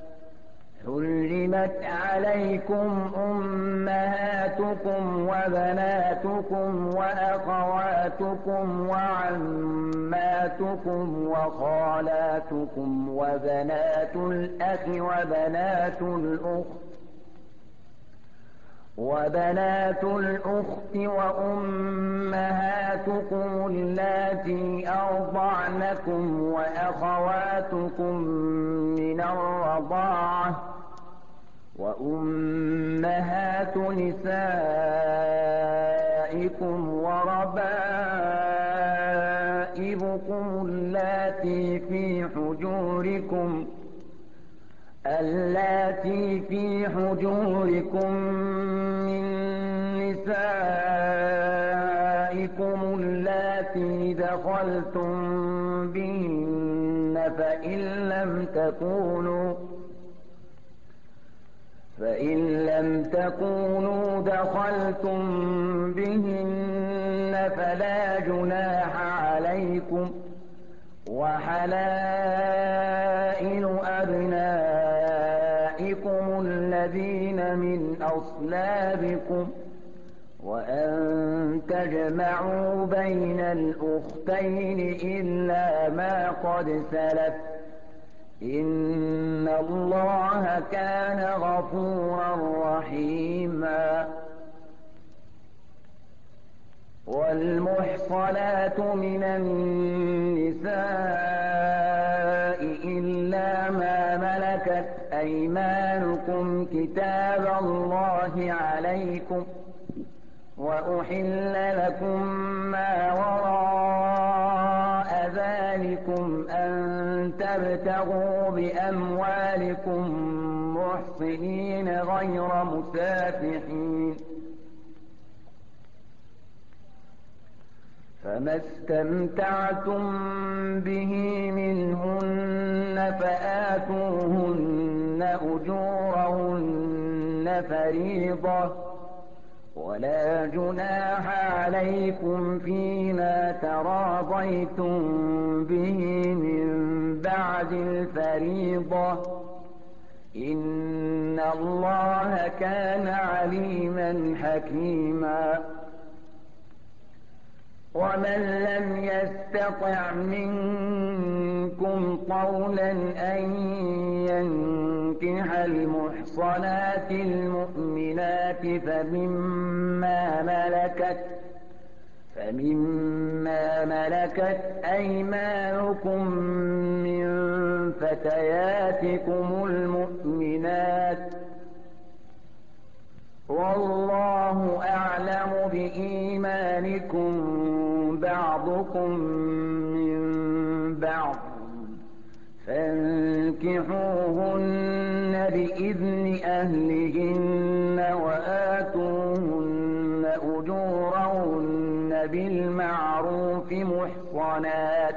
حرمت عليكم أمهاتكم وبناتكم وأخواتكم وعماتكم وخالاتكم وبنات الأخ وبنات الأخت وبنات الأخت وأمهاتكم اللاتي أرضعنكم وأخواتكم من الرضاعة وأمهات نسائكم وربائبكم اللاتي في حجوركم اللاتي في حجوركم من نسائكم اللاتي دخلتم بهن فإن لم تكونوا فإن لم تكونوا دخلتم بهن فلا جناح عليكم وحلائل أبنائكم الذين من أصلابكم وأن تجمعوا بين الأختين إلا ما قد سلف إن الله كان غفورا رحيما والمحصنات من النساء إلا ما ملكت أيمانكم كتاب الله عليكم وأحل لكم ما وراء ذلكم أن تبتغوا بأموالكم محصنين غير مسافحين فما استمتعتم به منهن فآتوهن أجورهن فريضة ولا جناح عليكم فيما تراضيتم به من بعد الفريضة إن الله كان عليما حكيما ومن لم يستطع منكم طولا أن ينكح المحصنات المؤمنات فمما ملكت فمما ملكت أيمانكم من فتياتكم المؤمنات والله أعلم بإيمانكم بعضكم من بعض فانكحوهن بإذن أهلهن وآتوهن أجورهن بالمعروف محصنات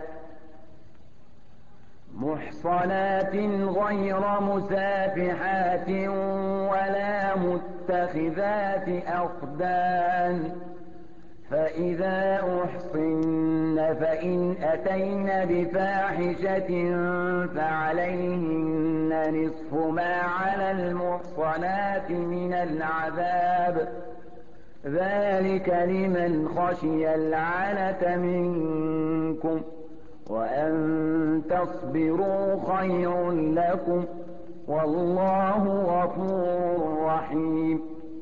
محصنات غير مسافحات ولا متخذات أخدان فإذا أحصن فإن أتين بفاحشة فعليهن نصف ما على المحصنات من العذاب ذلك لمن خشي العنة منكم وأن تصبروا خير لكم والله غفور رحيم.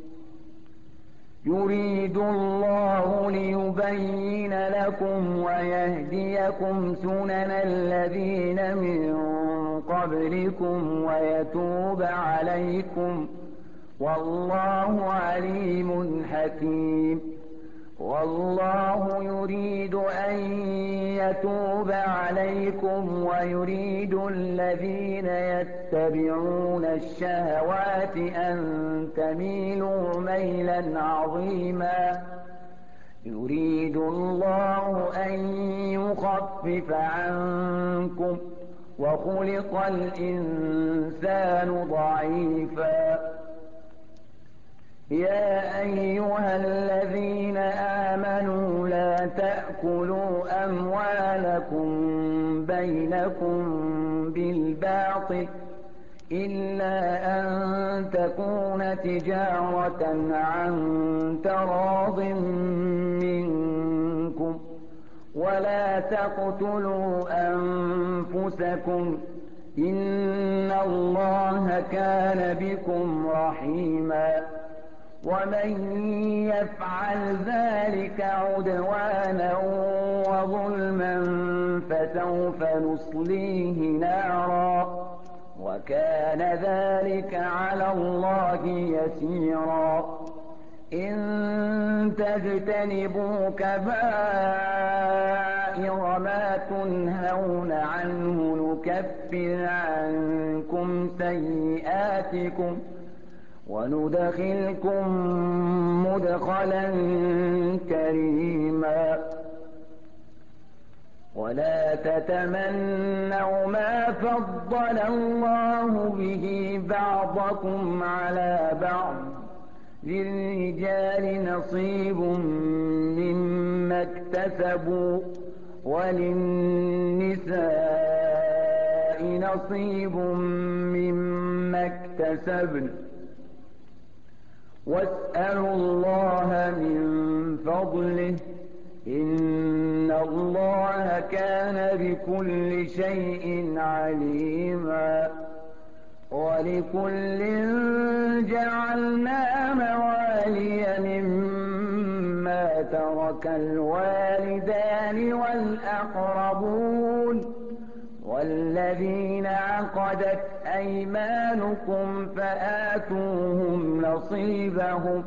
يريد الله ليبين لكم ويهديكم سنن الذين من قبلكم ويتوب عليكم والله عليم حكيم. والله يريد أن يتوب عليكم ويريد الذين يتبعون الشهوات أن تميلوا ميلا عظيما. يريد الله أن يخفف عنكم وخلق الإنسان ضعيفا. يا أيها الذين آمنوا لا تأكلوا أموالكم بينكم بالباطل إلا أن تكون تجارة عن تراض منكم ولا تقتلوا أنفسكم إن الله كان بكم رحيما. ومن يفعل ذلك عدوانا وظلما فسوف نصليه نارا وكان ذلك على الله يسيرا. إن تجتنبوا كبائر ما تنهون عنه نكفر عنكم سيئاتكم وندخلكم مدخلا كريما. ولا تتمنوا ما فضل الله به بعضكم على بعض للرجال نصيب مما اكتسبوا وللنساء نصيب مما اكتسبن واسألوا الله من فضله إن الله كان بكل شيء عليما. ولكل جعلنا موالي مما ترك الوالدان والأقربون والذين عقدت أيمانكم فآتوهم نصيبهم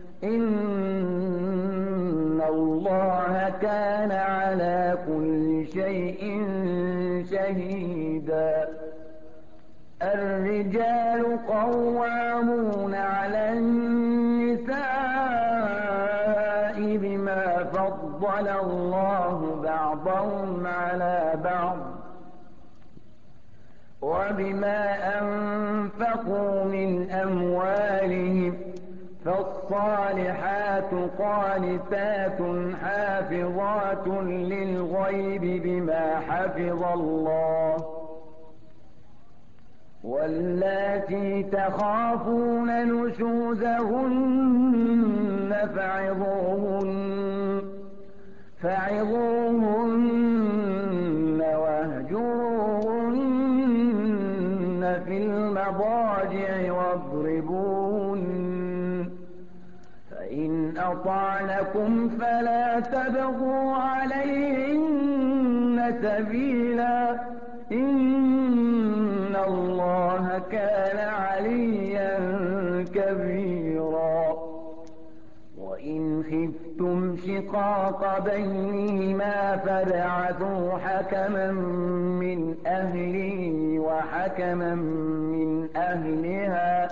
إن الله كان على كل شيء شهيدا. الرجال قوامون على النساء بما فضل الله بعضهم على بعض وبما أنفقوا من أموالهم فالصالحات قانتات حافظات للغيب بما حفظ الله واللاتي تخافون نشوزهن فعظوهن فعظوهن واهجروهن في المضاجع واضربوهن فإن أطعنكم فلا تبغوا عليهن سبيلا إن الله كان عليا كبيرا. وإن خفتم شقاق بينهما فابعثوا حكما من أهله وحكما من أهلها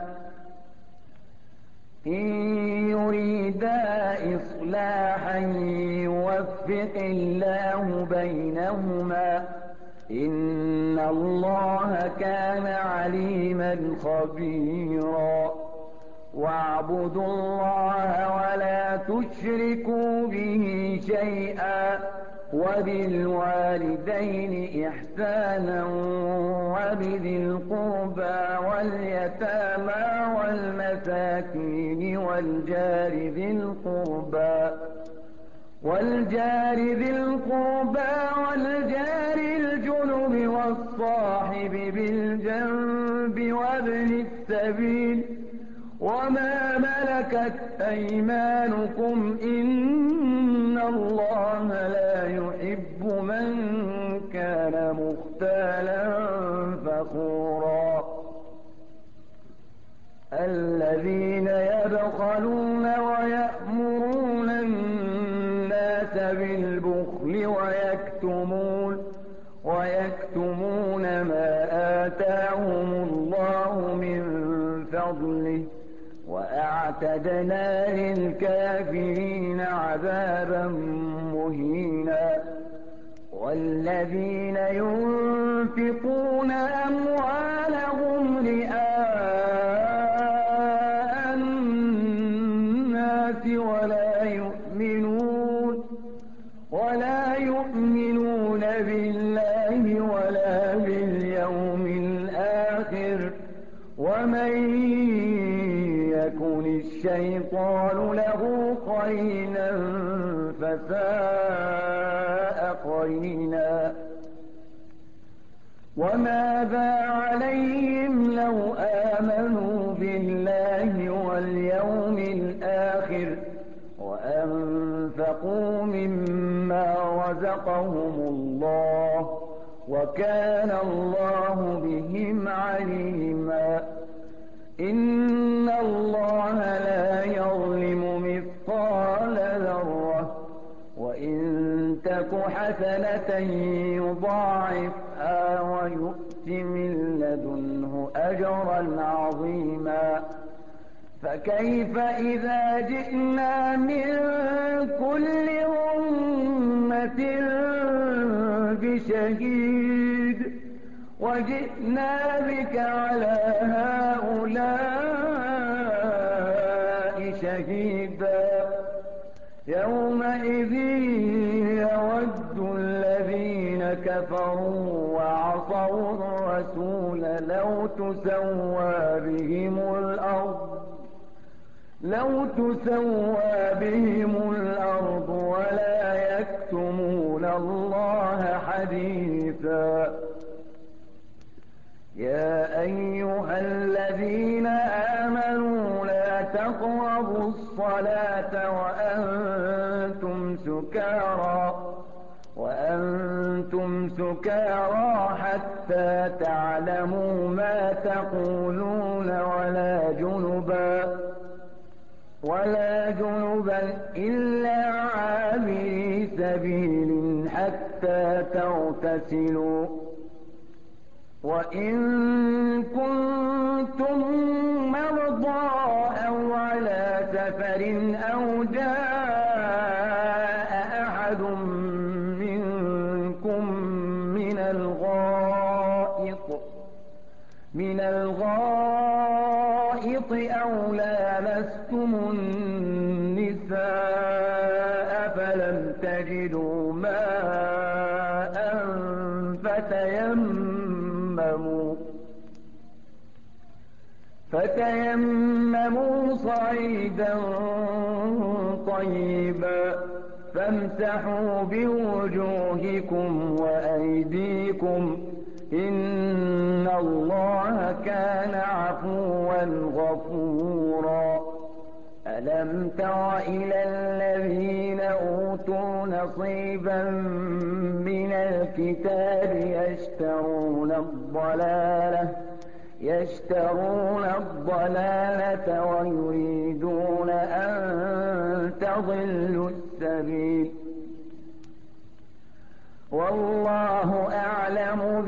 إن يريدا إصلاحا يوفق الله بينهما إن الله كان عليما خبيرا. واعبدوا الله ولا تشركوا به شيئا وبالوالدين إحسانا وبذي القربى واليتامى والمساكين والجار ذي القربى والجار ذي القربى والجار الجنب والصاحب بالجنب وابن السبيل وما ملكت أيمانكم إن الله لا يحب من كان مختالا فخورا الذين يبخلون ويأمرون الناس بالبخل ويكتمون ويكتمون ما آتاهم الله من فضله وأعتدنا للكافرين عذابا مهينا والذين ينفقون أموالهم رئاء الناس ولا يؤمنون ولا يؤمنون بالله ولا باليوم الآخر ومن يكن الشيطان له قرينا فساء قرينا وماذا عليهم لو آمنوا بالله واليوم الآخر وأنفقوا مما رزقهم الله وكان الله بهم عليما إن الله لا يظلم مثقال ذرة وإن تك حسنة يضاعفها ويؤت من لدنه أجرا عظيما فكيف إذا جئنا من كل أمة بشهيد وجئنا بك على هؤلاء شهيدا يومئذ يود الذين كفروا وعصوا الرسول لو تسوى بهم الأرض لو تسوى بهم الأرض ولا يكتمون الله حديثا يا أيها الذين آمنوا لا تقربوا الصلاة وأنتم سكارى وأنتم سكارى حتى تعلموا ما تقولون ولا جنبا ولا جنبا إلا عابري سبيل حتى تغتسلوا وإن كنتم مرضى أو على سفر أو جاء أحد منكم من الغائط من الغائط أو لامستم النساء فلم تجدوا ماء فتيمموا فتيمموا صعيدا طيبا فامسحوا بوجوهكم وأيديكم إن الله كان عفوا غفورا ألم تر إلى الذين أوتوا نصيبا من الكتاب يشترون الضلالة يشترون الضلالة ويريدون أن تضلوا السبيل والله أعلم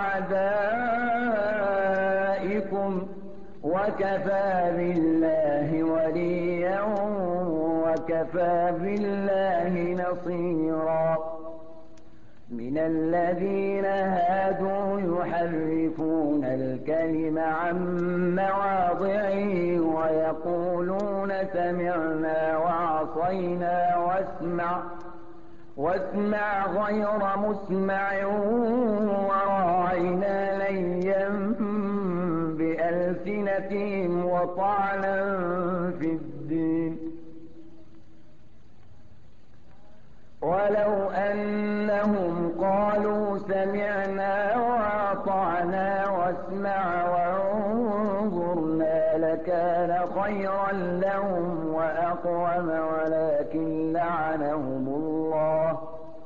بأعدائكم وكفى بالله وليا وكفى بالله نصيرا من الذين هادوا يحرفون الكلم عن مواضعه ويقولون سمعنا وعصينا واسمع واسمع غير مسمع وراعنا ليا بألسنتهم وطعنا في الدين. ولو أنهم قالوا سمعنا وأطعنا واسمع وانظرنا لكان خيرا لهم وأقوم ولكن لعنهم الله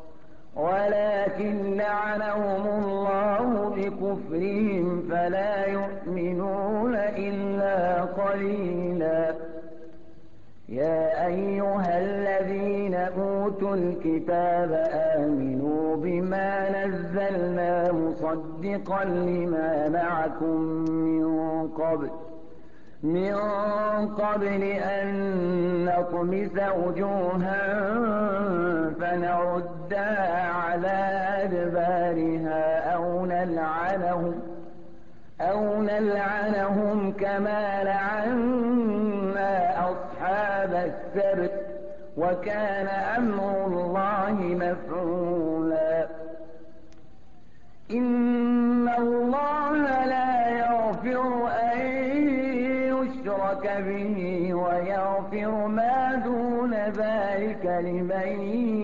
ولكن لعنهم الله بكفرهم فلا يؤمنون إلا قليلا. يا أيها الذين أوتوا الكتاب آمنوا بما نزلنا مصدقا لما معكم من قبل من قبل أن نطمس وجوها فنردها على أدبارها أو نلعنهم أو نلعنهم كما لعنا أصحاب السبت وكان أمر الله مفعولا. إن الله لا يغفر أن يشرك به ويغفر ما دون ذلك لمن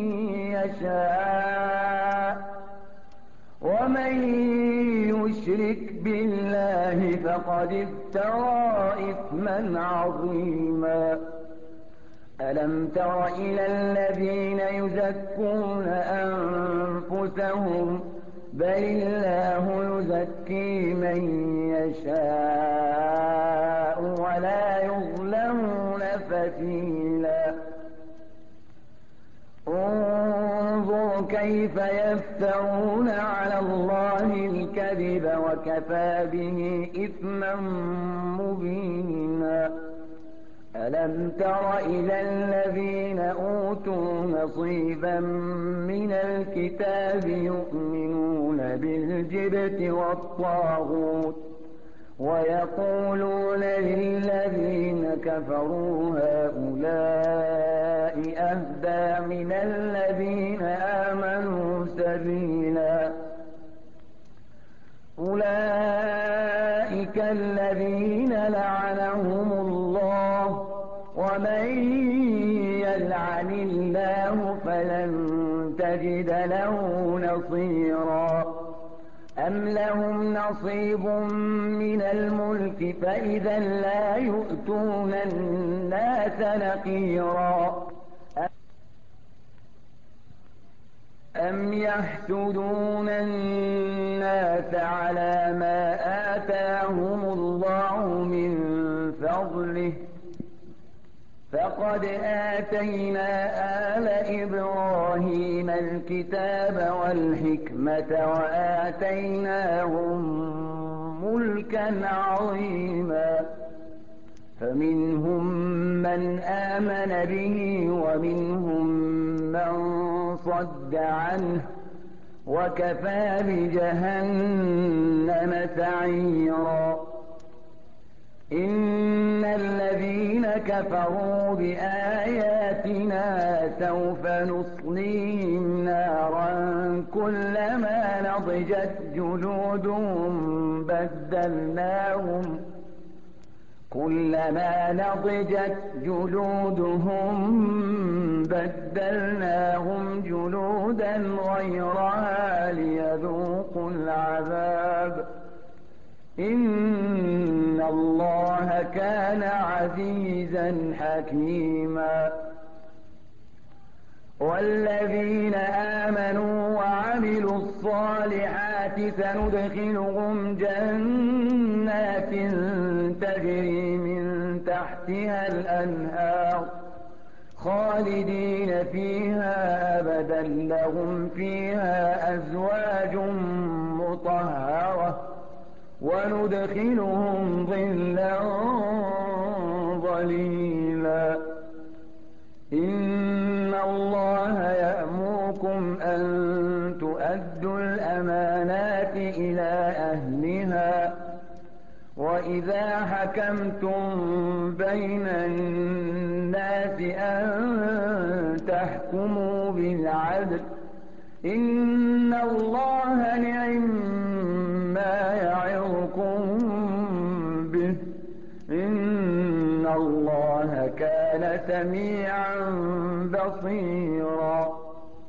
يشاء ومن يشرك بالله فقد افترى إثما عظيما. ألم تر إلى الذين يزكون أنفسهم بل الله يزكي من يشاء ولا يظلمون فتيلا. انظر كيف يفترون على الله الكذب وكفى به إثما مبينا. ألم تر إلى الذين أوتوا نصيبا من الكتاب يؤمنون بالجبت والطاغوت ويقولون للذين كفروا هؤلاء أهدى من الذين آمنوا سبيلا. أولئك الذين لعنهم الله ومن يلعن الله فلن تجد له نصيرا. أم لهم نصيب من الملك فإذا لا يؤتون الناس نقيرا. أم يحسدون الناس على ما آتاهم الله من فضله فقد آتينا آل إبراهيم الكتاب والحكمة وآتيناهم ملكا عظيما. فمنهم من آمن به ومنهم من صد عنه وكفى بجهنم سعيرا. إن الذين كفروا بآياتنا سوف نصليهم نارا كلما نضجت جلودهم بدلناهم كلما نضجت جلودهم بدلناهم جلودا غيرها ليذوقوا العذاب إن الله كان عزيزا حكيما. والذين آمنوا وعملوا الصالحات سندخلهم جنات تجري من تحتها الأنهار خالدين فيها أبدا لهم فيها أزواج مطهرة وندخلهم ظلا ظليلا. إن الله يأمركم أن تؤدوا الأمانات إلى أهلها وإذا حكمتم بين الناس أن تحكموا بالعدل بالعدل إن الله نعم ما يعظكم به إن الله كان سميعا بصيرا.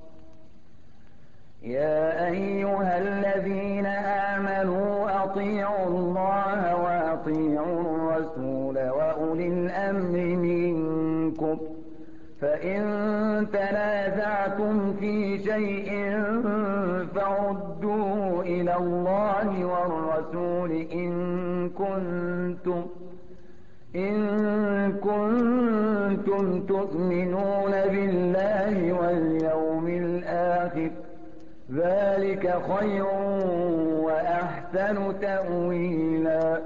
يا أيها الذين آمنوا أطيعوا الله وأطيعوا الرسول وأولي الأمر منكم فإن تنازعتم في شيء فردوه إلى الله والرسول إن كنتم إن كنتم تؤمنون بالله واليوم الآخر ذلك خير وأحسن تأويلا.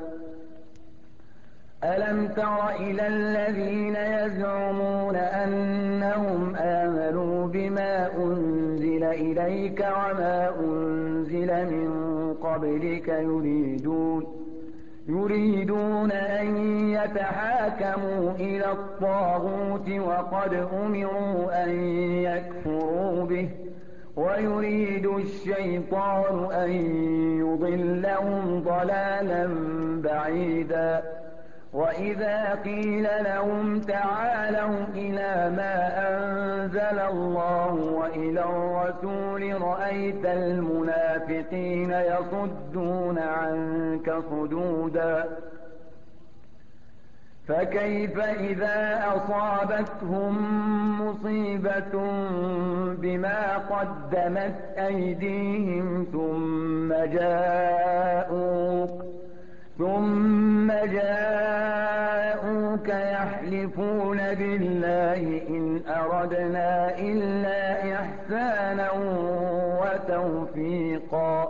ألم تر إلى الذين يزعمون أنهم آمنوا بما أنزل إليك وما أنزل من قبلك يريدون يريدون أن يتحاكموا إلى الطاغوت وقد أمروا أن يكفروا به ويريد الشيطان أن يضلهم ضلالا بعيدا. وإذا قيل لهم تعالوا إلى ما أنزل الله وإلى الرسول رأيت المنافقين يصدون عنك صدودا. فكيف إذا أصابتهم مصيبة بما قدمت أيديهم ثم جاءوك ثم جاءوك يحلفون بالله إن أردنا إلا إحسانا وتوفيقا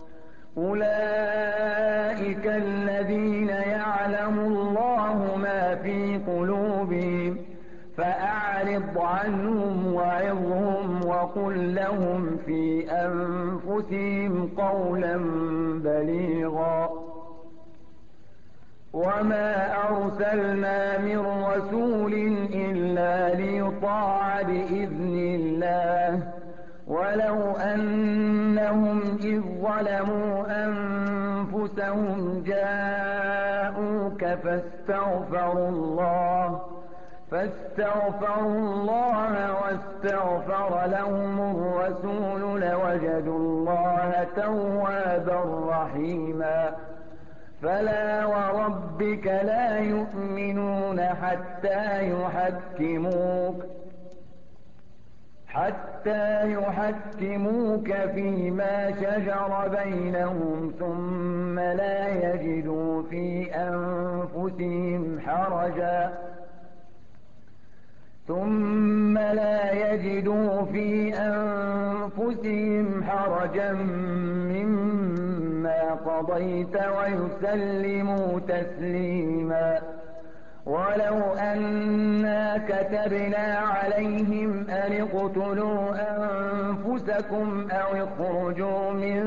أولئك الذين يعلم الله ما في قلوبهم فأعرض عنهم وعظهم وقل لهم في أنفسهم قولا بليغا. وما أرسلنا من رسول إلا ليطاع بإذن الله ولو أنهم إذ ظلموا أنفسهم جاءوك فاستغفروا الله فاستغفروا الله واستغفر لهم الرسول لوجدوا الله توابا رحيما. فلا وربك لا يؤمنون حتى يحكموك حتى يحكموك فيما شجر بينهم ثم لا يجدوا في أنفسهم حرجا ثم لا يجدوا في أنفسهم حرجا مما قضيت ويسلموا تسليما. ولو أنا كتبنا عليهم أن اقتلوا أنفسكم أو اخرجوا من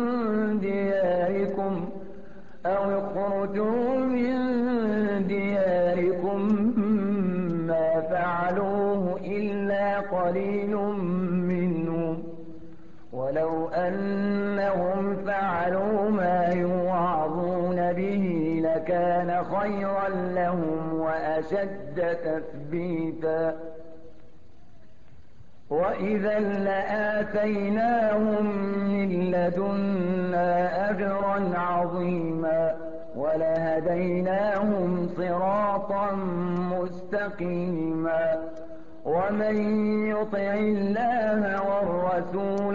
دياركم أو اخرجوا من دياركم ما فعلوه إلا قليل منهم ولو أنهم فعلوا ما يوعظون به لكان خيرا لهم وأشد تثبيتا. وإذا لآتيناهم من لدنا أجرا عظيما ولهديناهم صراطا مستقيما. ومن يطع الله والرسول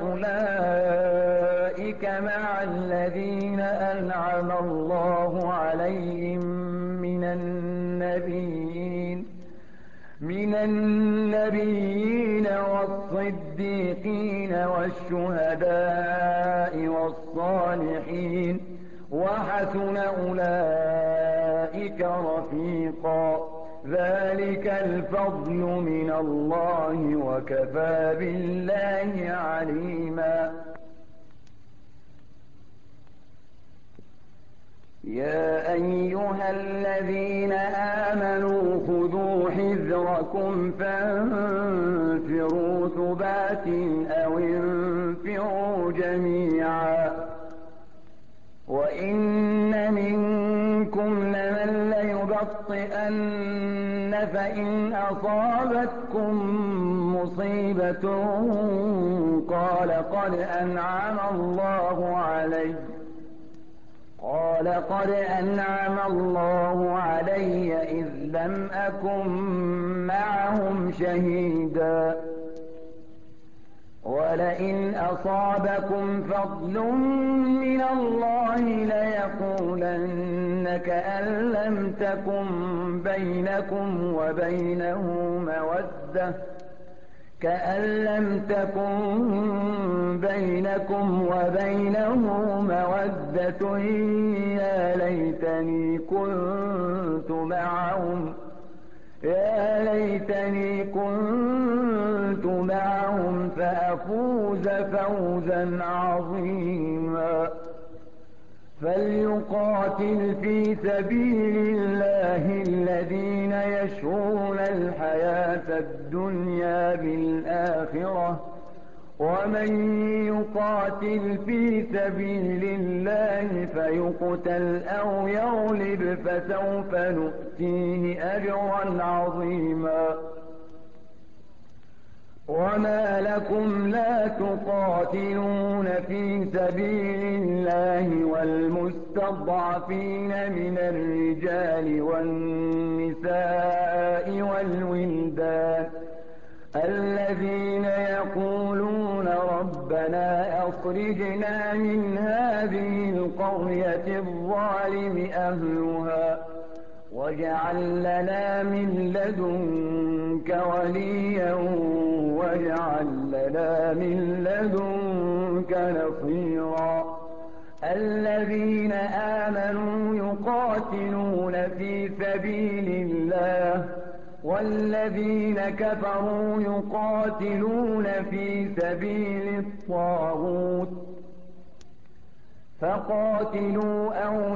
فأولئك مع الذين أنعم الله عليهم من النبيين من النبيين والصديقين والشهداء والصالحين وحسن أولئك رفيقا. ذلك الفضل من الله وكفى بالله عليما. يا أيها الذين آمنوا خذوا حذركم فانفروا ثبات أو انفروا جميعا وإن منكم لمن ليبطئن فإن أصابتكم مصيبة قال قد أنعم الله علي قال قد أنعم الله علي إذ لم أكن معهم شهيدا ولئن أصابكم فضل من الله ليقولن كأن لم تكن بينكم وبينه مودة كأن لم تكن بينكم وبينه مودة يا ليتني كنت معهم يا ليتني كنت معهم فأفوز فوزا عظيما فليقاتل في سبيل الله الذين يشرون الحياة الدنيا بالآخرة ومن يقاتل في سبيل الله فيقتل أو يغلب فسوف نؤتيه أجرا عظيما وما لكم لا تقاتلون في سبيل الله والمستضعفين من الرجال والنساء والولدان الذين يقولون ربنا أخرجنا من هذه القرية الظالم أهلها واجعل لنا من لدنك وليا واجعل لنا من لدنك نصيرا الذين آمنوا يقاتلون في سبيل الله والذين كفروا يقاتلون في سبيل الطاغوت فقاتلوا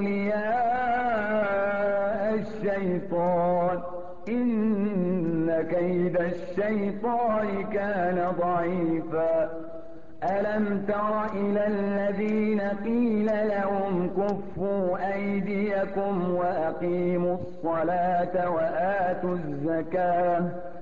أولياء الشيطان إن كيد الشيطان كان ضعيفا ألم تر إلى الذين قيل لهم كفوا أيديكم وأقيموا الصلاة وآتوا الزكاة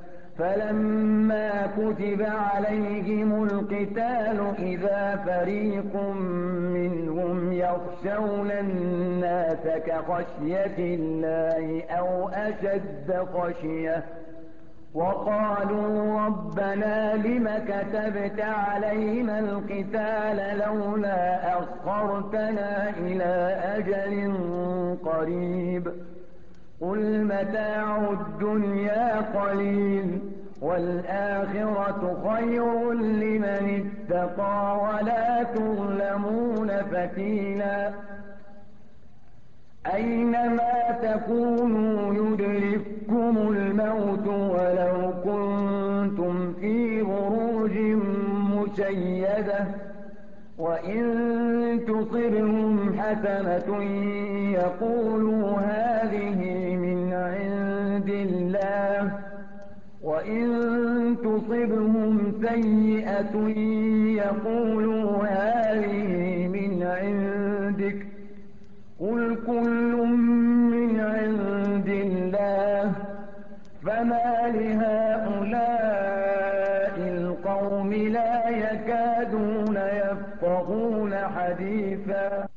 فلما كتب عليهم القتال إذا فريق منهم يخشون الناس كخشية الله أو أشد خشية وقالوا ربنا لم كتبت علينا القتال لولا أخرتنا إلى أجل قريب قل متاع الدنيا قليل والآخرة خير لمن اتقى ولا تظلمون فتيلا أينما تكونوا يدرككم الموت ولو كنتم في بروج مشيدة وإن تصبهم حسنة يقولوا هذه من عند الله وإن تصبهم سيئة يقولوا هذه من عندك قل كل من عند الله فما لهؤلاء القوم لا يكادون يفقهون حديثا